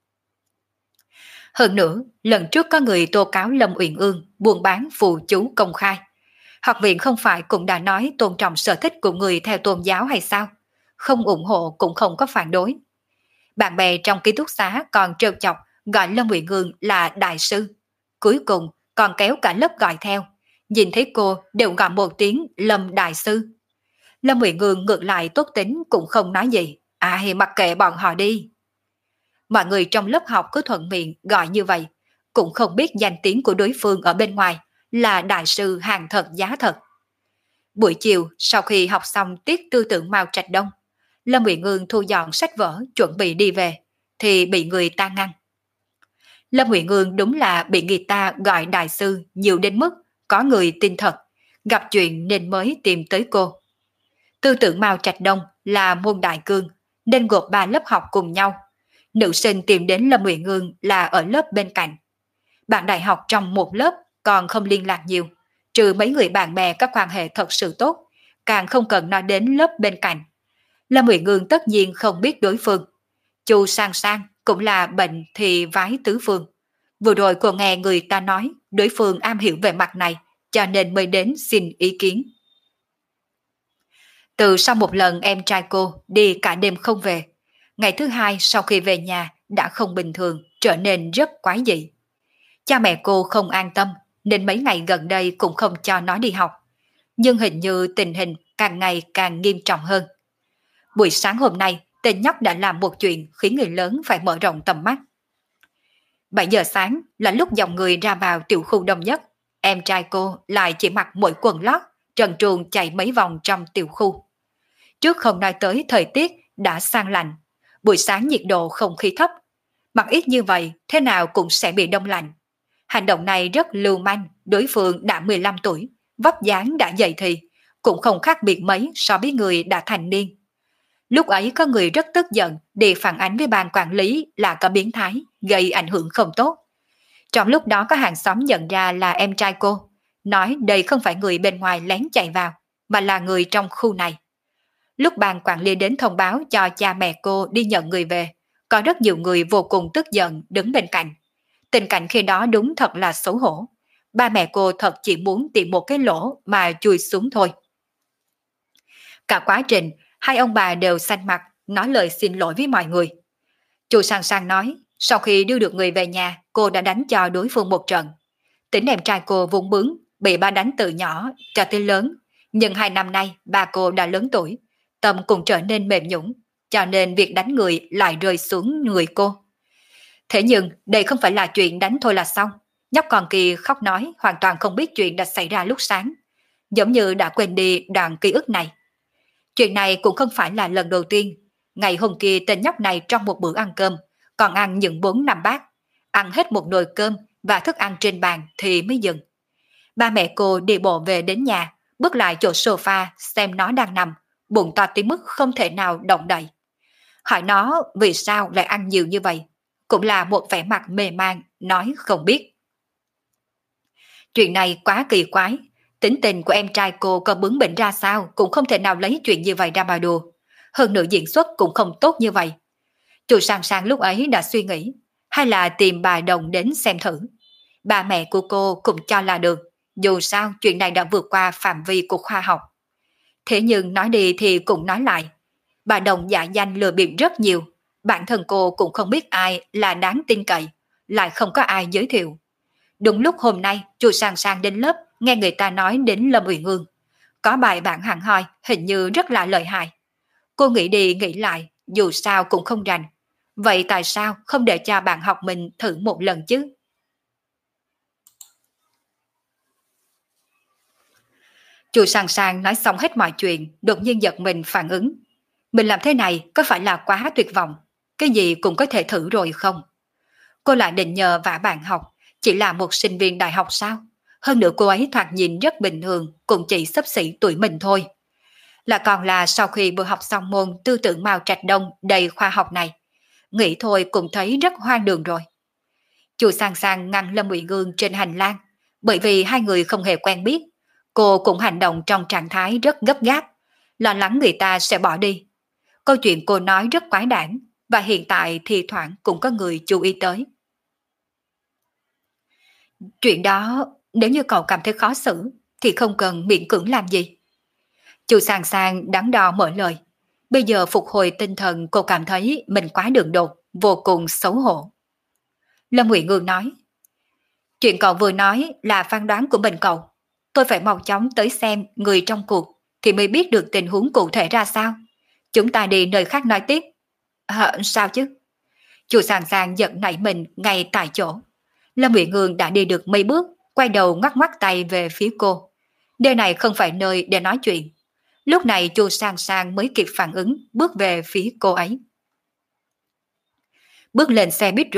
Hơn nữa, lần trước có người tố cáo Lâm Uyển Ương buôn bán phù chú công khai. Học viện không phải cũng đã nói tôn trọng sở thích của người theo tôn giáo hay sao? Không ủng hộ cũng không có phản đối. Bạn bè trong ký túc xá còn trêu chọc gọi Lâm Uyển Ương là đại sư. Cuối cùng còn kéo cả lớp gọi theo. Nhìn thấy cô đều gọi một tiếng Lâm đại sư. Lâm Uyển Ương ngược lại tốt tính cũng không nói gì. Mặc kệ bọn họ đi. Mọi người trong lớp học cứ thuận miệng gọi như vậy, cũng không biết danh tiếng của đối phương ở bên ngoài là đại sư hàng thật giá thật. Buổi chiều sau khi học xong tiết tư tưởng Mao Trạch Đông, Lâm Uyển Ương thu dọn sách vở chuẩn bị đi về, thì bị người ta ngăn. Lâm Huệ Ngương đúng là bị người ta gọi đại sư nhiều đến mức có người tin thật, gặp chuyện nên mới tìm tới cô. Tư tưởng Mao Trạch Đông là môn đại cương, nên gộp 3 lớp học cùng nhau. Nữ sinh tìm đến Lâm Huệ Ngương là ở lớp bên cạnh. Bạn đại học trong một lớp còn không liên lạc nhiều, trừ mấy người bạn bè có quan hệ thật sự tốt, càng không cần nói đến lớp bên cạnh. Lâm Huệ Ngương tất nhiên không biết đối phương. Chu Sang Sang cũng là bệnh thì vái tứ phương. Vừa rồi cô nghe người ta nói đối phương am hiểu về mặt này, cho nên mới đến xin ý kiến. Từ sau một lần em trai cô đi cả đêm không về, ngày thứ hai sau khi về nhà đã không bình thường, trở nên rất quái dị. Cha mẹ cô không an tâm, nên mấy ngày gần đây cũng không cho nó đi học. Nhưng hình như tình hình càng ngày càng nghiêm trọng hơn. Buổi sáng hôm nay, tên nhóc đã làm một chuyện khiến người lớn phải mở rộng tầm mắt. 7 giờ sáng là lúc dòng người ra vào tiểu khu đông nhất. Em trai cô lại chỉ mặc mỗi quần lót, trần truồng chạy mấy vòng trong tiểu khu. Trước không nói tới thời tiết đã sang lạnh, buổi sáng nhiệt độ không khí thấp. Mặc ít như vậy thế nào cũng sẽ bị đông lạnh. Hành động này rất lưu manh, đối phương đã 15 tuổi, vóc dáng đã dậy thì, cũng không khác biệt mấy so với người đã thành niên. Lúc ấy có người rất tức giận để phản ánh với ban quản lý là có biến thái, gây ảnh hưởng không tốt. Trong lúc đó có hàng xóm nhận ra là em trai cô, nói đây không phải người bên ngoài lén chạy vào, mà là người trong khu này. Lúc ban quản lý đến thông báo cho cha mẹ cô đi nhận người về, có rất nhiều người vô cùng tức giận đứng bên cạnh. Tình cảnh khi đó đúng thật là xấu hổ. Ba mẹ cô thật chỉ muốn tìm một cái lỗ mà chui xuống thôi. Cả quá trình, hai ông bà đều xanh mặt, nói lời xin lỗi với mọi người. Chu Sang Sang nói, sau khi đưa được người về nhà, cô đã đánh cho đối phương một trận. Tính em trai cô vốn bướng, bị ba đánh từ nhỏ cho tới lớn. Nhưng 2 năm nay, ba cô đã lớn tuổi, tâm cũng trở nên mềm nhũn, cho nên việc đánh người lại rơi xuống người cô. Thế nhưng, đây không phải là chuyện đánh thôi là xong. Nhóc con kia khóc nói hoàn toàn không biết chuyện đã xảy ra lúc sáng. Giống như đã quên đi đoạn ký ức này. Chuyện này cũng không phải là lần đầu tiên. Ngày hôm kia tên nhóc này trong một bữa ăn cơm, còn ăn những 4-5 bát. Ăn hết một nồi cơm và thức ăn trên bàn thì mới dừng. Ba mẹ cô đi bộ về đến nhà, bước lại chỗ sofa xem nó đang nằm, bụng to tới mức không thể nào động đậy. Hỏi nó vì sao lại ăn nhiều như vậy, cũng là một vẻ mặt mê man, nói không biết. Chuyện này quá kỳ quái, tính tình của em trai cô có bướng bỉnh ra sao cũng không thể nào lấy chuyện như vậy ra mà đùa. Hơn nữa diễn xuất cũng không tốt như vậy. Chu Sang Sang lúc ấy đã suy nghĩ, hay là tìm bà Đồng đến xem thử. Ba mẹ của cô cũng cho là được, dù sao chuyện này đã vượt qua phạm vi của khoa học. Thế nhưng nói đi thì cũng nói lại, bà Đồng giả danh lừa bịp rất nhiều, bản thân cô cũng không biết ai là đáng tin cậy, lại không có ai giới thiệu. Đúng lúc hôm nay Chu Sang Sang đến lớp nghe người ta nói đến Lâm Uyển Ương. Có bài bản hẳn hoi hình như rất là lợi hại. Cô nghĩ đi nghĩ lại, dù sao cũng không rành. Vậy tại sao không để cho bạn học mình thử một lần chứ? Chu Sang Sang nói xong hết mọi chuyện, đột nhiên giật mình phản ứng. Mình làm thế này có phải là quá tuyệt vọng? Cái gì cũng có thể thử rồi không? Cô lại định nhờ vả bạn học, chỉ là một sinh viên đại học sao? Hơn nữa cô ấy thoạt nhìn rất bình thường, cũng chỉ xấp xỉ tuổi mình thôi. Là còn là sau khi vừa học xong môn tư tưởng Mao Trạch Đông đầy khoa học này. Nghĩ thôi cũng thấy rất hoang đường rồi. Chu Sang Sang ngăn Lâm Uyển Ương trên hành lang, bởi vì hai người không hề quen biết. Cô cũng hành động trong trạng thái rất gấp gáp, lo lắng người ta sẽ bỏ đi. Câu chuyện cô nói rất quái đản, và hiện tại thì thoảng cũng có người chú ý tới. Chuyện đó, nếu như cậu cảm thấy khó xử, thì không cần miễn cưỡng làm gì. Chu Sang Sang đắn đo mở lời. Bây giờ phục hồi tinh thần cô cảm thấy mình quá đường đột, vô cùng xấu hổ. Lâm Uyển Ương nói, chuyện cậu vừa nói là phán đoán của mình cậu. Tôi phải mau chóng tới xem người trong cuộc thì mới biết được tình huống cụ thể ra sao. Chúng ta đi nơi khác nói tiếp. Sao chứ? Chu Sang Sang giận nảy mình ngay tại chỗ. Lâm Uyển Ương đã đi được mấy bước, quay đầu ngoắc ngoắc tay về phía cô. Nơi này không phải nơi để nói chuyện. Lúc này Chu Sang Sang mới kịp phản ứng, bước về phía cô ấy. Bước lên xe buýt rồi,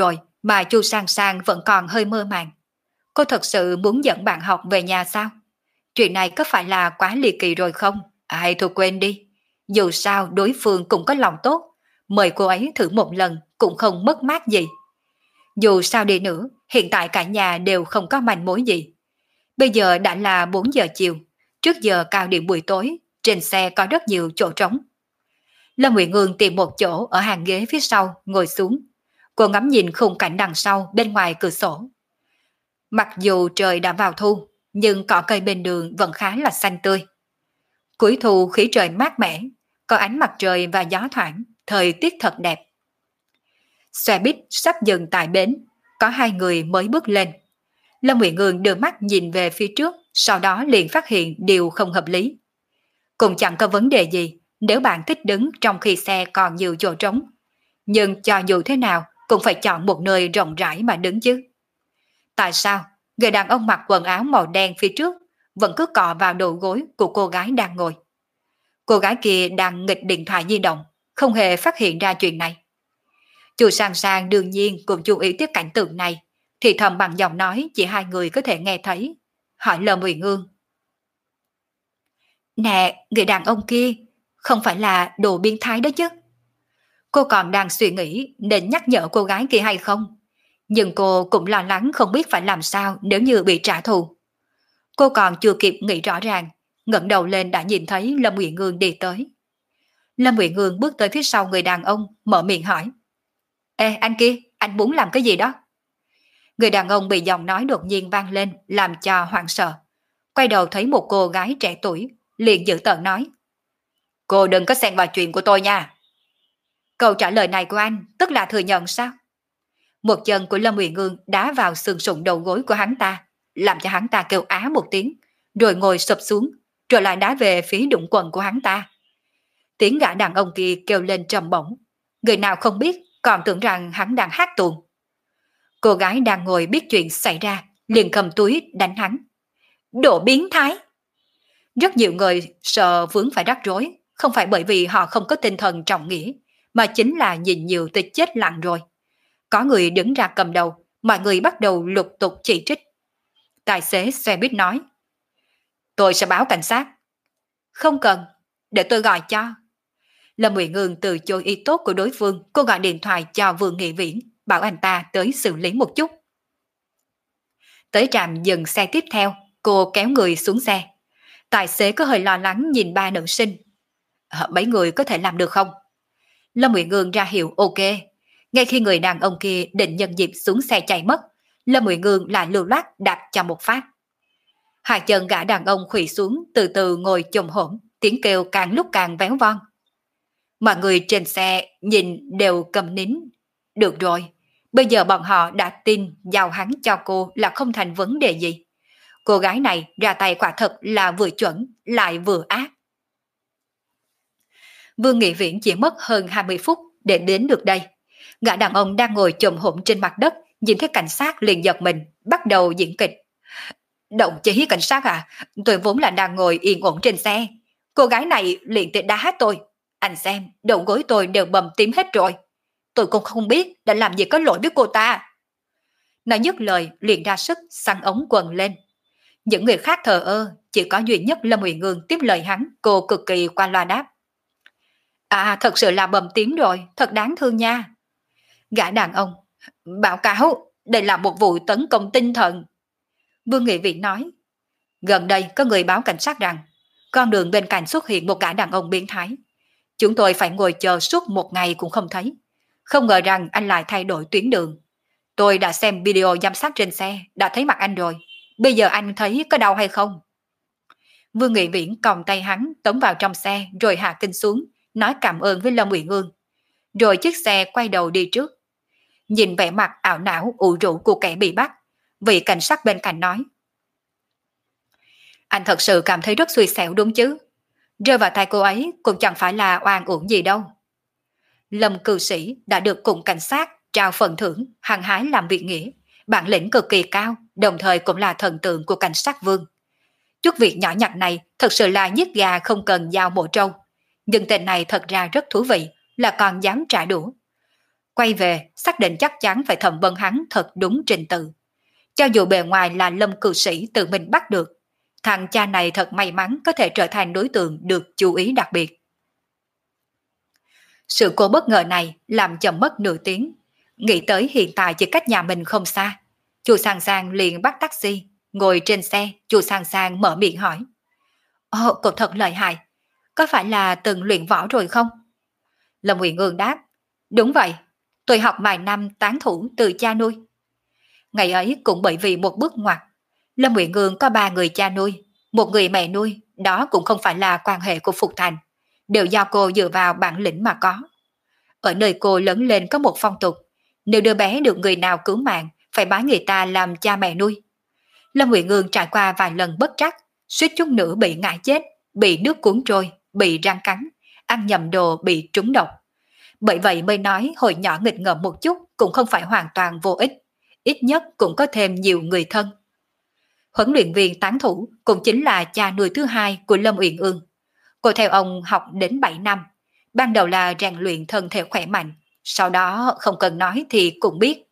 Mà Chu Sang Sang vẫn còn hơi mơ màng. Cô thật sự muốn dẫn bạn học về nhà sao? Chuyện này có phải là quá ly kỳ rồi không? Ai thôi quên đi. Dù sao đối phương cũng có lòng tốt, mời cô ấy thử một lần cũng không mất mát gì. Dù sao đi nữa, hiện tại cả nhà đều không có manh mối gì. Bây giờ đã là 4 giờ chiều, trước giờ cao điểm buổi tối, trên xe có rất nhiều chỗ trống. Lâm Nguyệt Ngương tìm một chỗ ở hàng ghế phía sau, ngồi xuống. Cô ngắm nhìn khung cảnh đằng sau bên ngoài cửa sổ. Mặc dù trời đã vào thu, nhưng cỏ cây bên đường vẫn khá là xanh tươi. Cuối thu khí trời mát mẻ, có ánh mặt trời và gió thoảng, thời tiết thật đẹp. Xe buýt sắp dừng tại bến, có hai người mới bước lên. Lâm Nguyệt Ngương đưa mắt nhìn về phía trước, sau đó liền phát hiện điều không hợp lý. Cũng chẳng có vấn đề gì nếu bạn thích đứng trong khi xe còn nhiều chỗ trống. Nhưng cho dù thế nào cũng phải chọn một nơi rộng rãi mà đứng chứ. Tại sao người đàn ông mặc quần áo màu đen phía trước vẫn cứ cọ vào đầu gối của cô gái đang ngồi? Cô gái kia đang nghịch điện thoại di động, không hề phát hiện ra chuyện này. Chu Sang Sang đương nhiên cũng chú ý tới cảnh tượng này, thì thầm bằng giọng nói chỉ hai người có thể nghe thấy, hỏi Lâm Uyển Ương. Nè, người đàn ông kia, không phải là đồ biến thái đó chứ? Cô còn đang suy nghĩ nên nhắc nhở cô gái kia hay không, nhưng cô cũng lo lắng không biết phải làm sao nếu như bị trả thù. Cô còn chưa kịp nghĩ rõ ràng, ngẩng đầu lên đã nhìn thấy Lâm Uyển Ương đi tới. Lâm Uyển Ương bước tới phía sau người đàn ông, mở miệng hỏi. Ê anh kia, anh muốn làm cái gì đó? Người đàn ông bị giọng nói đột nhiên vang lên làm cho hoảng sợ. Quay đầu thấy một cô gái trẻ tuổi, liền dữ tợn nói. Cô đừng có xen vào chuyện của tôi nha. Câu trả lời này của anh tức là thừa nhận sao? Một chân của Lâm Uyển Ương đá vào xương sụn đầu gối của hắn ta, làm cho hắn ta kêu á một tiếng, rồi ngồi sụp xuống, rồi lại đá về phía đụng quần của hắn ta. Tiếng gã đàn ông kia kêu lên trầm bổng. Người nào không biết còn tưởng rằng hắn đang hát tuồng. Cô gái đang ngồi biết chuyện xảy ra, liền cầm túi đánh hắn. Đồ biến thái! Rất nhiều người sợ vướng phải rắc rối, không phải bởi vì họ không có tinh thần trọng nghĩa, mà chính là nhìn nhiều tới chết lặng rồi. Có người đứng ra cầm đầu, mọi người bắt đầu lục tục chỉ trích. Tài xế xe buýt nói. Tôi sẽ báo cảnh sát. Không cần, để tôi gọi cho. Lâm Uyển Ương từ chối ý tốt của đối phương, cô gọi điện thoại cho Vương Nghị Viễn, bảo anh ta tới xử lý một chút. Tới trạm dừng xe tiếp theo, cô kéo người xuống xe. Tài xế có hơi lo lắng nhìn ba nữ sinh. Mấy người có thể làm được không? Lâm Uyển Ương ra hiệu ok. Ngay khi người đàn ông kia định nhân dịp xuống xe chạy mất, Lâm Uyển Ương lại lưu loát đạp cho một phát. Hai chân gã đàn ông khuỵu xuống, từ từ ngồi chồm hổm, tiếng kêu càng lúc càng véo von. Mọi người trên xe nhìn đều cầm nín. Được rồi, bây giờ bọn họ đã tin giao hắn cho cô là không thành vấn đề gì. Cô gái này ra tay quả thật là vừa chuẩn lại vừa ác. Vương Nghị Viễn chỉ mất hơn 20 phút để đến được đây. Gã đàn ông đang ngồi chồm hổm trên mặt đất, nhìn thấy cảnh sát liền giật mình, bắt đầu diễn kịch. Đồng chí cảnh sát à, tôi vốn là đang ngồi yên ổn trên xe. Cô gái này liền tới đá tôi. Anh xem, đầu gối tôi đều bầm tím hết rồi. Tôi cũng không biết đã làm gì có lỗi với cô ta. Nói dứt lời liền ra sức xăng ống quần lên. Những người khác thờ ơ, chỉ có duy nhất Lâm Uyển Ương tiếp lời hắn, cô cực kỳ qua loa đáp. À, thật sự là bầm tím rồi, thật đáng thương nha. Gã đàn ông, báo cáo, đây là một vụ tấn công tinh thần. Vương Nghị Viện nói, gần đây có người báo cảnh sát rằng, con đường bên cạnh xuất hiện một gã đàn ông biến thái. Chúng tôi phải ngồi chờ suốt một ngày cũng không thấy. Không ngờ rằng anh lại thay đổi tuyến đường. Tôi đã xem video giám sát trên xe, đã thấy mặt anh rồi. Bây giờ anh thấy có đau hay không? Vương Nghị Viễn còng tay hắn tống vào trong xe rồi hạ kinh xuống, nói cảm ơn với Lâm Uyển Ương. Rồi chiếc xe quay đầu đi trước. Nhìn vẻ mặt ảo não ủ rũ của kẻ bị bắt, vị cảnh sát bên cạnh nói. Anh thật sự cảm thấy rất xui xẻo đúng chứ? Rơi vào tay cô ấy cũng chẳng phải là oan uổng gì đâu. Lâm cư sĩ đã được cục cảnh sát trao phần thưởng, hăng hái làm việc nghĩa, bản lĩnh cực kỳ cao, đồng thời cũng là thần tượng của cảnh sát Vương. Chút việc nhỏ nhặt này thật sự là giết gà không cần dao mổ trâu. Nhưng tên này thật ra rất thú vị, là còn dám trả đũa. Quay về, xác định chắc chắn phải thẩm vấn hắn thật đúng trình tự. Cho dù bề ngoài là Lâm cư sĩ tự mình bắt được, thằng cha này thật may mắn có thể trở thành đối tượng được chú ý đặc biệt. Sự cố bất ngờ này làm chậm mất nửa tiếng. Nghĩ tới hiện tại chỉ cách nhà mình không xa, Chu Sang Sang liền bắt taxi, ngồi trên xe. Chu Sang Sang mở miệng hỏi: Ồ, cậu thật lợi hại, có phải là từng luyện võ rồi không? Lâm Uyển Ương đáp: Đúng vậy, tôi học vài năm tán thủ từ cha nuôi. Ngày ấy cũng bởi vì một bước ngoặt, Lâm Uyển Ương có 3 người cha nuôi, 1 người mẹ nuôi, đó cũng không phải là quan hệ của Phục Thành, đều do cô dựa vào bản lĩnh mà có. Ở nơi cô lớn lên có một phong tục, nếu đứa bé được người nào cứu mạng, phải bái người ta làm cha mẹ nuôi. Lâm Uyển Ương trải qua vài lần bất trắc, suýt chút nữa bị ngã chết, bị nước cuốn trôi, bị răng cắn, ăn nhầm đồ bị trúng độc. Bởi vậy mới nói hồi nhỏ nghịch ngợm một chút cũng không phải hoàn toàn vô ích, ít nhất cũng có thêm nhiều người thân. Huấn luyện viên tán thủ cũng chính là cha nuôi thứ hai của Lâm Uyển Ương. Cô theo ông học đến 7 năm, ban đầu là rèn luyện thân thể khỏe mạnh, sau đó không cần nói thì cũng biết.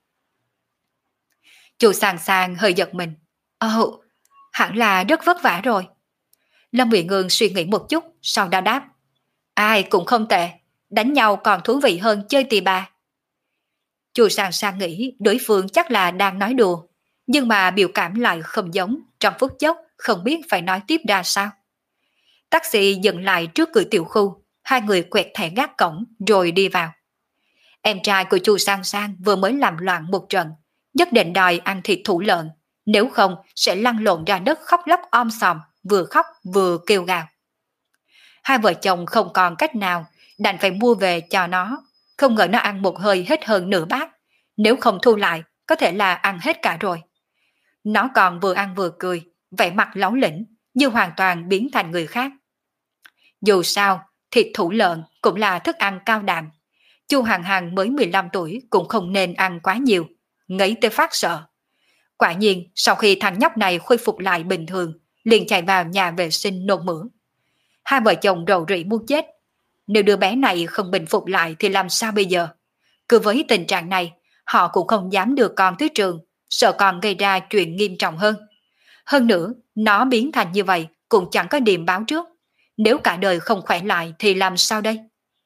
Chu Sàng Sàng hơi giật mình. Ồ, hẳn là rất vất vả rồi. Lâm Uyển Ương suy nghĩ một chút, sau đó đáp: Ai cũng không tệ, đánh nhau còn thú vị hơn chơi tì bà. Chu Sàng Sàng nghĩ đối phương chắc là đang nói đùa, nhưng mà biểu cảm lại không giống, trong phút chốc không biết phải nói tiếp ra sao. Taxi dừng lại trước cửa tiểu khu, 2 người quẹt thẻ gác cổng rồi đi vào. Em trai của Chu Sang Sang vừa mới làm loạn một trận, nhất định đòi ăn thịt thủ lợn, nếu không sẽ lăn lộn ra đất khóc lóc om sòm, vừa khóc vừa kêu gào. 2 vợ chồng không còn cách nào, đành phải mua về cho nó, không ngờ nó ăn một hơi hết hơn nửa bát, nếu không thu lại có thể là ăn hết cả rồi. Nó còn vừa ăn vừa cười, vẻ mặt láu lỉnh, như hoàn toàn biến thành người khác. Dù sao, thịt thủ lợn cũng là thức ăn cao đạm. Chu Hằng Hằng mới 15 tuổi cũng không nên ăn quá nhiều, ngấy tới phát sợ. Quả nhiên, sau khi thằng nhóc này khôi phục lại bình thường, liền chạy vào nhà vệ sinh nôn mửa. 2 vợ chồng rầu rĩ muốn chết. Nếu đứa bé này không bình phục lại thì làm sao bây giờ? Cứ với tình trạng này, họ cũng không dám đưa con tới trường, sợ còn gây ra chuyện nghiêm trọng hơn. Hơn nữa, nó biến thành như vậy cũng chẳng có điềm báo trước. Nếu cả đời không khỏe lại thì làm sao đây?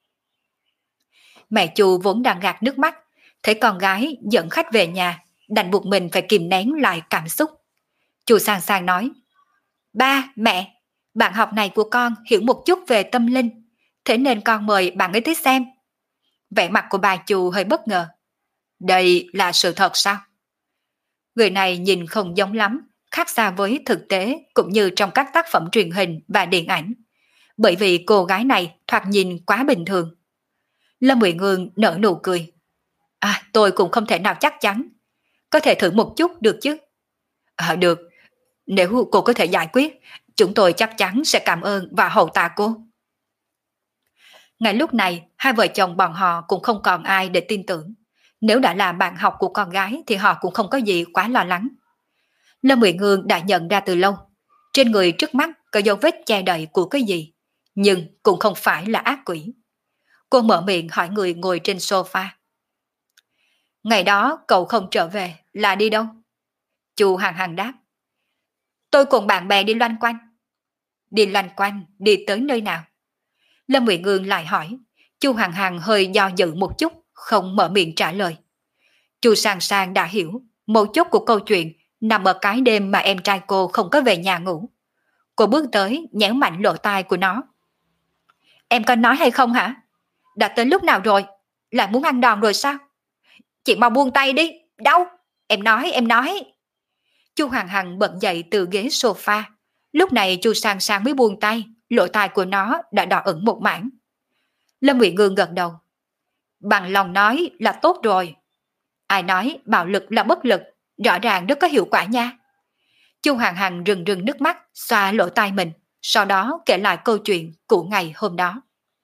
Mẹ Chu vốn đang gạt nước mắt, thấy con gái dẫn khách về nhà, đành buộc mình phải kìm nén lại cảm xúc. Chu Sang Sang nói: Ba, mẹ, bạn học này của con hiểu một chút về tâm linh, thế nên con mời bạn ấy tới xem. Vẻ mặt của bà Chu hơi bất ngờ. Đây là sự thật sao? Người này nhìn không giống lắm, khác xa với thực tế cũng như trong các tác phẩm truyền hình và điện ảnh. Bởi vì cô gái này thoạt nhìn quá bình thường. Lâm Uyển Ương nở nụ cười. À, tôi cũng không thể nào chắc chắn. Có thể thử một chút được chứ? À, được. Nếu cô có thể giải quyết, chúng tôi chắc chắn sẽ cảm ơn và hậu tạ cô. Ngay lúc này, 2 vợ chồng bọn họ cũng không còn ai để tin tưởng. Nếu đã là bạn học của con gái thì họ cũng không có gì quá lo lắng. Lâm Uyển Ương đã nhận ra từ lâu, trên người trước mắt có dấu vết che đậy của cái gì, nhưng cũng không phải là ác quỷ. Cô mở miệng hỏi người ngồi trên sofa. Ngày đó cậu không trở về là đi đâu? Chu Hằng Hằng đáp. Tôi cùng bạn bè đi loanh quanh. Đi loanh quanh, đi tới nơi nào? Lâm Uyển Ương lại hỏi. Chu Hằng Hằng hơi do dự một chút, không mở miệng trả lời. Chu Sang Sang đã hiểu, mấu chốt của câu chuyện nằm ở cái đêm mà em trai cô không có về nhà ngủ. Cô bước tới, nhéo mạnh lỗ tai của nó. Em có nói hay không hả? Đã tới lúc nào rồi? Lại muốn ăn đòn rồi sao? Chị mau buông tay đi, đau. Em nói. Chu Hằng Hằng bật dậy từ ghế sofa. Lúc này Chu Sang Sang mới buông tay, lỗ tai của nó đã đỏ ửng một mảng. Lâm Uyển Ương gật đầu. Bằng lòng nói là tốt rồi. Ai nói bạo lực là bất lực, rõ ràng rất có hiệu quả nha. Chu Hằng Hằng rưng rưng nước mắt, xoa lỗ tai mình, sau đó kể lại câu chuyện của ngày hôm đó.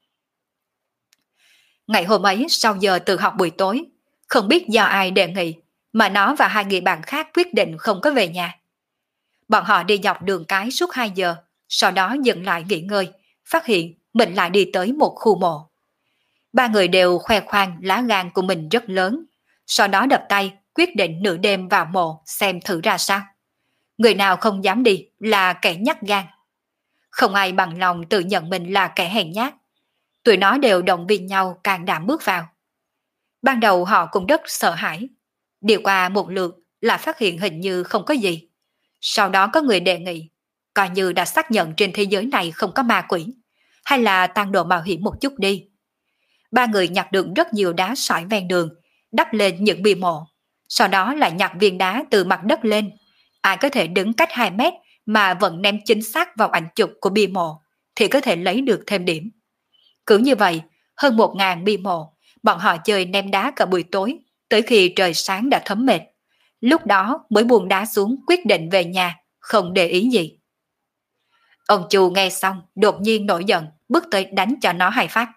Ngày hôm ấy sau giờ tự học buổi tối, không biết do ai đề nghị, mà nó và 2 người bạn khác quyết định không có về nhà. Bọn họ đi dọc đường cái suốt 2 giờ, sau đó dừng lại nghỉ ngơi, phát hiện mình lại đi tới một khu mộ. Ba người đều khoe khoang lá gan của mình rất lớn, sau đó đập tay quyết định nửa đêm vào mộ xem thử ra sao. Người nào không dám đi là kẻ nhát gan. Không ai bằng lòng tự nhận mình là kẻ hèn nhát. Tụi nó đều động viên nhau can đảm bước vào. Ban đầu họ cũng rất sợ hãi. Đi qua một lượt là phát hiện hình như không có gì. Sau đó có người đề nghị, coi như đã xác nhận trên thế giới này không có ma quỷ, hay là tăng độ mạo hiểm một chút đi. Ba người nhặt được rất nhiều đá sỏi ven đường, đắp lên những bia mộ. Sau đó lại nhặt viên đá từ mặt đất lên. Ai có thể đứng cách 2 mét mà vẫn ném chính xác vào ảnh chụp của bia mộ thì có thể lấy được thêm điểm. Cứ như vậy, hơn 1.000 bia mộ, bọn họ chơi ném đá cả buổi tối, tới khi trời sáng đã thấm mệt. Lúc đó mới buông đá xuống quyết định về nhà, không để ý gì. Ông Chu nghe xong, đột nhiên nổi giận, bước tới đánh cho nó 2 phát.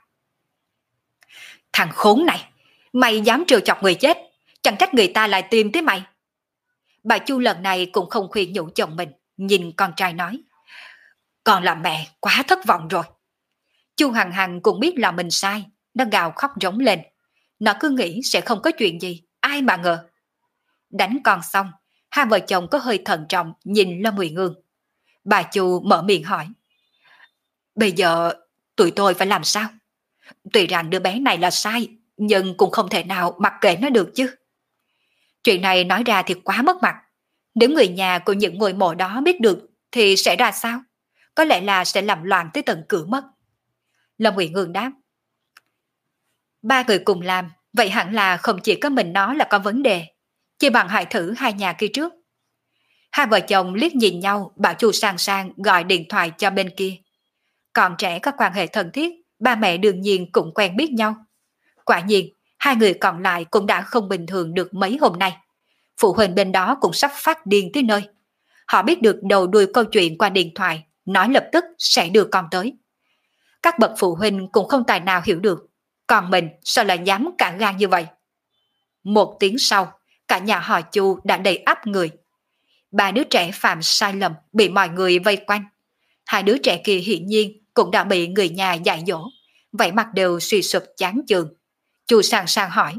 Thằng khốn này, mày dám trêu chọc người chết, chẳng trách người ta lại tìm tới mày. Bà Chu lần này cũng không khuyên nhủ chồng mình, nhìn con trai nói. Con là mẹ, quá thất vọng rồi. Chu Hằng Hằng cũng biết là mình sai, nó gào khóc rống lên. Nó cứ nghĩ sẽ không có chuyện gì, ai mà ngờ. Đánh con xong, hai vợ chồng có hơi thận trọng nhìn Lâm Uyển Ương. Bà Chu mở miệng hỏi. Bây giờ tụi tôi phải làm sao? Tuy rằng đứa bé này là sai, nhưng cũng không thể nào mặc kệ nó được chứ. Chuyện này nói ra thì quá mất mặt. Nếu người nhà của những ngôi mộ đó biết được thì sẽ ra sao? Có lẽ là sẽ làm loạn tới tận cửa mất. Lâm Uyển Ương đáp. Ba người cùng làm, vậy hẳn là không chỉ có mình nó là có vấn đề. Chỉ bằng hãy thử hai nhà kia trước. Hai vợ chồng liếc nhìn nhau, bảo Chu Sang Sang gọi điện thoại cho bên kia. Còn trẻ có quan hệ thân thiết, ba mẹ đương nhiên cũng quen biết nhau. Quả nhiên, hai người còn lại cũng đã không bình thường được mấy hôm nay. Phụ huynh bên đó cũng sắp phát điên tới nơi. Họ biết được đầu đuôi câu chuyện qua điện thoại, nói lập tức sẽ đưa con tới. Các bậc phụ huynh cũng không tài nào hiểu được, còn mình sao lại dám cả gan như vậy. 1 tiếng sau, cả nhà họ Chu đã đầy ắp người. 3 đứa trẻ phạm sai lầm bị mọi người vây quanh. 2 đứa trẻ kia hiển nhiên cũng đã bị người nhà dạy dỗ, vậy mặt đều suy sụp chán chường. Chu Sang Sang hỏi.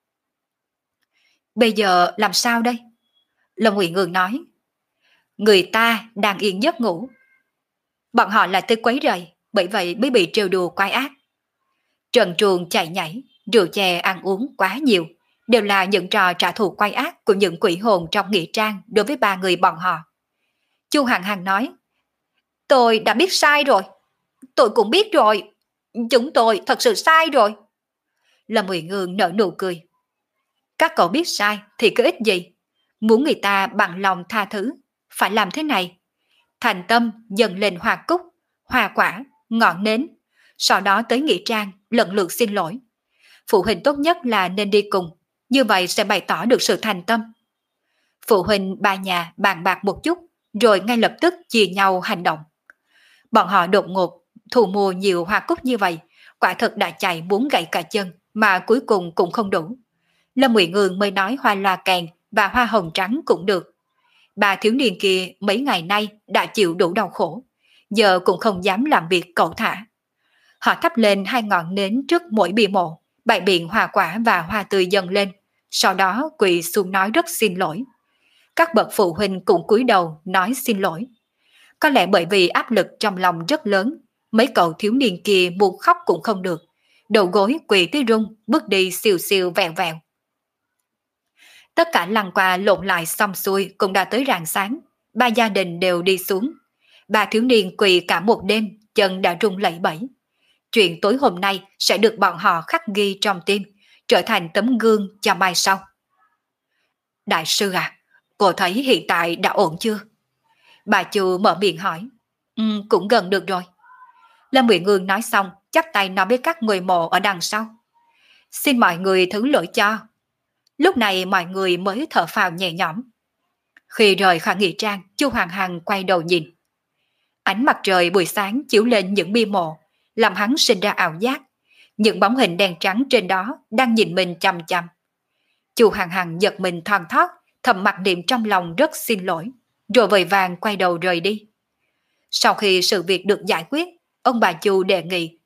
Bây giờ làm sao đây? Lâm Uyển Ương nói. Người ta đang yên giấc ngủ. Bọn họ lại tới quấy rầy, bởi vậy mới bị trêu đùa quái ác. Trần truồng chạy nhảy, rượu chè ăn uống quá nhiều, đều là những trò trả thù quái ác của những quỷ hồn trong nghĩa trang đối với 3 người bọn họ. Chu Hằng Hằng nói. Tôi đã biết sai rồi. Tôi cũng biết rồi. Chúng tôi thật sự sai rồi. Lâm Uyển Ương nở nụ cười. Các cậu biết sai thì có ích gì? Muốn người ta bằng lòng tha thứ, phải làm thế này. Thành tâm dâng lên hoa cúc, hoa quả, ngọn nến. Sau đó tới nghĩa trang lần lượt xin lỗi. Phụ huynh tốt nhất là nên đi cùng, như vậy sẽ bày tỏ được sự thành tâm. Phụ huynh ba nhà bàn bạc một chút, rồi ngay lập tức chia nhau hành động. Bọn họ đột ngột thu mua nhiều hoa cúc như vậy, quả thật đã chạy muốn gãy cả chân, mà cuối cùng cũng không đủ. Lâm Uyển Ương mới nói hoa loa kèn và hoa hồng trắng cũng được. 3 thiếu niên kia mấy ngày nay đã chịu đủ đau khổ, giờ cũng không dám làm việc cẩu thả. Họ thắp lên 2 ngọn nến trước mỗi bia mộ, bày biện hoa quả và hoa tươi dâng lên, sau đó quỳ xuống nói rất xin lỗi. Các bậc phụ huynh cũng cúi đầu nói xin lỗi. Có lẽ bởi vì áp lực trong lòng rất lớn, mấy cậu thiếu niên kia muốn khóc cũng không được, đầu gối quỳ tới rung, bước đi siêu siêu vẹo vẹo. Tất cả lăn qua lộn lại xong xuôi cũng đã tới rạng sáng, 3 gia đình đều đi xuống. 3 thiếu niên quỳ cả một đêm, chân đã rung lẩy bẩy. Chuyện tối hôm nay sẽ được bọn họ khắc ghi trong tim, trở thành tấm gương cho mai sau. Đại sư à, cô thấy hiện tại đã ổn chưa? Bà Chu mở miệng hỏi. Cũng gần được rồi. Lâm Uyển Ương nói xong, chắp tay nói với các người mộ ở đằng sau. Xin mọi người thứ lỗi cho. Lúc này mọi người mới thở phào nhẹ nhõm. Khi rời khỏi nghĩa trang, Chu Hoàng Hằng quay đầu nhìn. Ánh mặt trời buổi sáng chiếu lên những bia mộ, làm hắn sinh ra ảo giác. Những bóng hình đen trắng trên đó đang nhìn mình chằm chằm. Chu Hoàng Hằng giật mình thon thót, thầm mặc niệm trong lòng rất xin lỗi, rồi vội vàng quay đầu rời đi. Sau khi sự việc được giải quyết, ông bà Chu đề nghị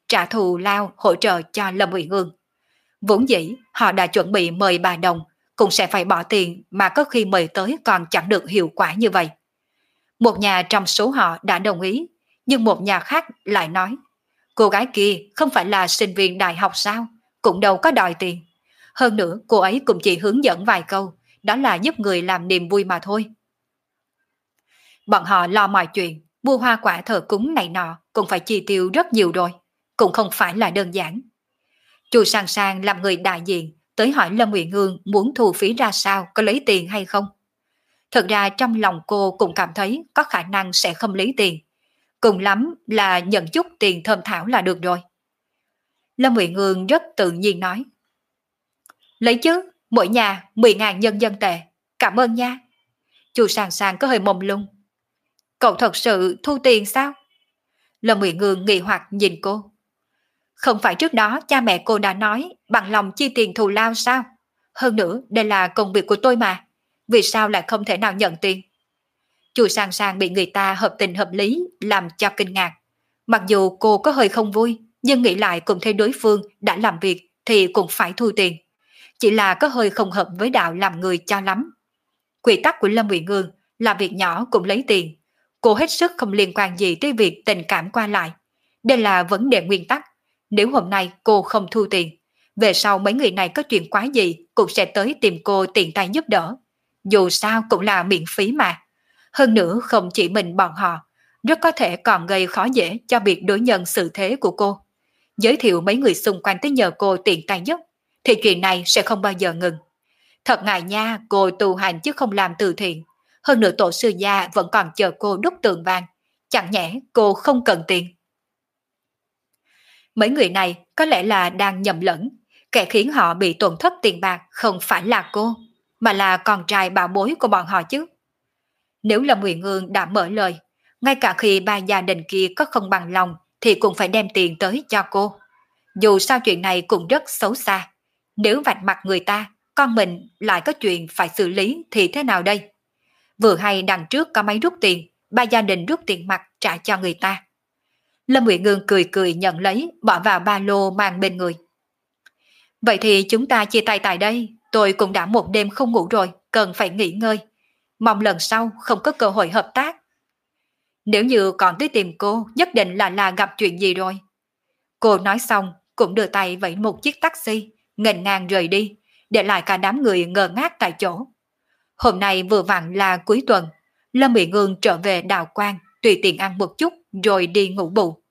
trả thù lao hỗ trợ cho Lâm Uyển Ương. Vốn dĩ họ đã chuẩn bị mời bà Đồng, cũng sẽ phải bỏ tiền mà có khi mời tới còn chẳng được hiệu quả như vậy. Một nhà trong số họ đã đồng ý, nhưng một nhà khác lại nói, cô gái kia không phải là sinh viên đại học sao, cũng đâu có đòi tiền. Hơn nữa cô ấy cũng chỉ hướng dẫn vài câu, đó là giúp người làm niềm vui mà thôi. Bọn họ lo mọi chuyện, mua hoa quả thờ cúng này nọ cũng phải chi tiêu rất nhiều rồi, cũng không phải là đơn giản. Chu Sang Sang làm người đại diện tới hỏi Lâm Uyển Ương muốn thu phí ra sao, có lấy tiền hay không. Thật ra trong lòng cô cũng cảm thấy có khả năng sẽ không lấy tiền, cùng lắm là nhận chút tiền thơm thảo là được rồi. Lâm Uyển Ương rất tự nhiên nói, lấy chứ, mỗi nhà 10.000 nhân dân tệ, cảm ơn nha. Chu Sang Sang có hơi mông lung. Cậu thật sự thu tiền sao? Lâm Uyển Ương nghi hoặc nhìn cô. Không phải trước đó cha mẹ cô đã nói bằng lòng chi tiền thù lao sao? Hơn nữa đây là công việc của tôi mà, vì sao lại không thể nào nhận tiền? Chu Sang Sang bị người ta hợp tình hợp lý làm cho kinh ngạc. Mặc dù cô có hơi không vui, nhưng nghĩ lại cũng thấy đối phương đã làm việc thì cũng phải thu tiền. Chỉ là có hơi không hợp với đạo làm người cho lắm. Quy tắc của Lâm Uyển Ương là việc nhỏ cũng lấy tiền. Cô hết sức không liên quan gì tới việc tình cảm qua lại. Đây là vấn đề nguyên tắc. Nếu hôm nay cô không thu tiền, về sau mấy người này có chuyện quá gì cũng sẽ tới tìm cô tiện tay giúp đỡ. Dù sao cũng là miễn phí mà. Hơn nữa không chỉ mình bọn họ, rất có thể còn gây khó dễ cho việc đối nhân xử thế của cô. Giới thiệu mấy người xung quanh tới nhờ cô tiện tay giúp, thì chuyện này sẽ không bao giờ ngừng. Thật ngại nha, cô tu hành chứ không làm từ thiện. Hơn nữa tổ sư gia vẫn còn chờ cô đúc tượng vàng. Chẳng nhẽ cô không cần tiền. Mấy người này có lẽ là đang nhầm lẫn. Kẻ khiến họ bị tổn thất tiền bạc không phải là cô, mà là con trai bảo bối của bọn họ chứ. Nếu Lâm Uyển Ương đã mở lời, ngay cả khi ba gia đình kia có không bằng lòng thì cũng phải đem tiền tới cho cô. Dù sao chuyện này cũng rất xấu xa. Nếu vạch mặt người ta, con mình lại có chuyện phải xử lý thì thế nào đây? Vừa hay đằng trước có máy rút tiền, ba gia đình rút tiền mặt trả cho người ta. Lâm Uyển Ương cười cười nhận lấy, bỏ vào ba lô mang bên người. Vậy thì chúng ta chia tay tại đây, tôi cũng đã một đêm không ngủ rồi, cần phải nghỉ ngơi. Mong lần sau không có cơ hội hợp tác. Nếu như còn tới tìm cô, nhất định là gặp chuyện gì rồi. Cô nói xong, cũng đưa tay vẫy một chiếc taxi, nghênh ngang rời đi, để lại cả đám người ngơ ngác tại chỗ. Hôm nay vừa vặn là cuối tuần, Lâm Uyển Ương trở về Đào Quang, tùy tiện ăn một chút rồi đi ngủ bù.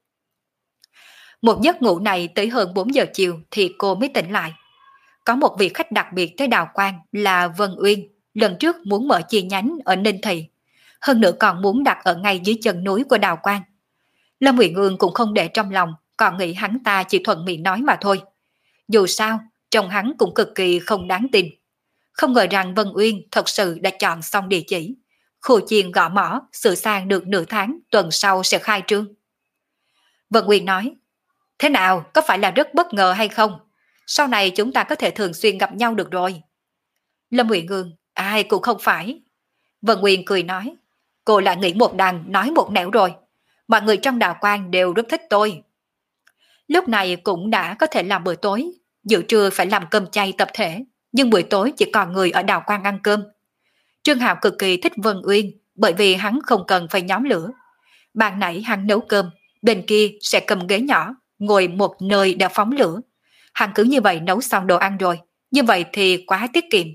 Một giấc ngủ này tới hơn 4 giờ chiều thì cô mới tỉnh lại. Có một vị khách đặc biệt tới Đào Quang là Vân Uyên, lần trước muốn mở chi nhánh ở Ninh Thị. Hơn nữa còn muốn đặt ở ngay dưới chân núi của Đào Quang. Lâm Uyển Ương cũng không để trong lòng, còn nghĩ hắn ta chỉ thuận miệng nói mà thôi. Dù sao, trông hắn cũng cực kỳ không đáng tin. Không ngờ rằng Vân Uyên thật sự đã chọn xong địa chỉ. Khu chiên gõ mỏ, sửa sang được nửa tháng, tuần sau sẽ khai trương. Vân Uyên nói, thế nào, có phải là rất bất ngờ hay không? Sau này chúng ta có thể thường xuyên gặp nhau được rồi. Lâm Uyển Ương, ai cũng không phải. Vân Uyên cười nói, cô lại nghĩ một đằng, nói một nẻo rồi. Mọi người trong Đào Quang đều rất thích tôi. Lúc này cũng đã có thể làm bữa tối, giữa trưa phải làm cơm chay tập thể, nhưng buổi tối chỉ còn người ở Đào Quang ăn cơm. Trương Hạo cực kỳ thích Vân Uyên, bởi vì hắn không cần phải nhóm lửa. Ban nãy hắn nấu cơm, bên kia sẽ cầm ghế nhỏ, ngồi một nơi để phóng lửa. Hắn cứ như vậy nấu xong đồ ăn rồi, như vậy thì quá tiết kiệm.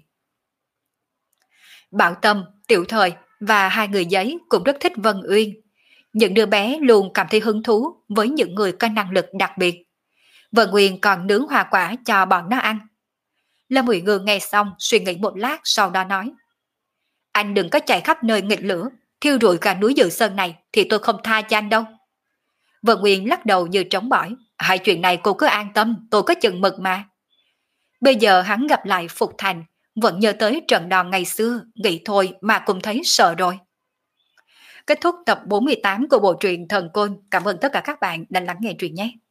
Bảo Tâm, Tiểu Thời và hai người giấy cũng rất thích Vân Uyên. Những đứa bé luôn cảm thấy hứng thú với những người có năng lực đặc biệt. Vân Uyên còn nướng hoa quả cho bọn nó ăn. Lâm Uyển Ương nghe xong suy nghĩ một lát sau đó nói, anh đừng có chạy khắp nơi nghịch lửa, thiêu rụi cả núi Dự Sơn này thì tôi không tha cho anh đâu. Vân Uyên lắc đầu như trống bỏi, hai chuyện này cô cứ an tâm, tôi có chừng mực mà. Bây giờ hắn gặp lại Phục Thành, vẫn nhớ tới trận đòn ngày xưa, nghĩ thôi mà cũng thấy sợ rồi. Kết thúc tập 48 của bộ truyện Thần Côn. Cảm ơn tất cả các bạn đã lắng nghe truyện nhé.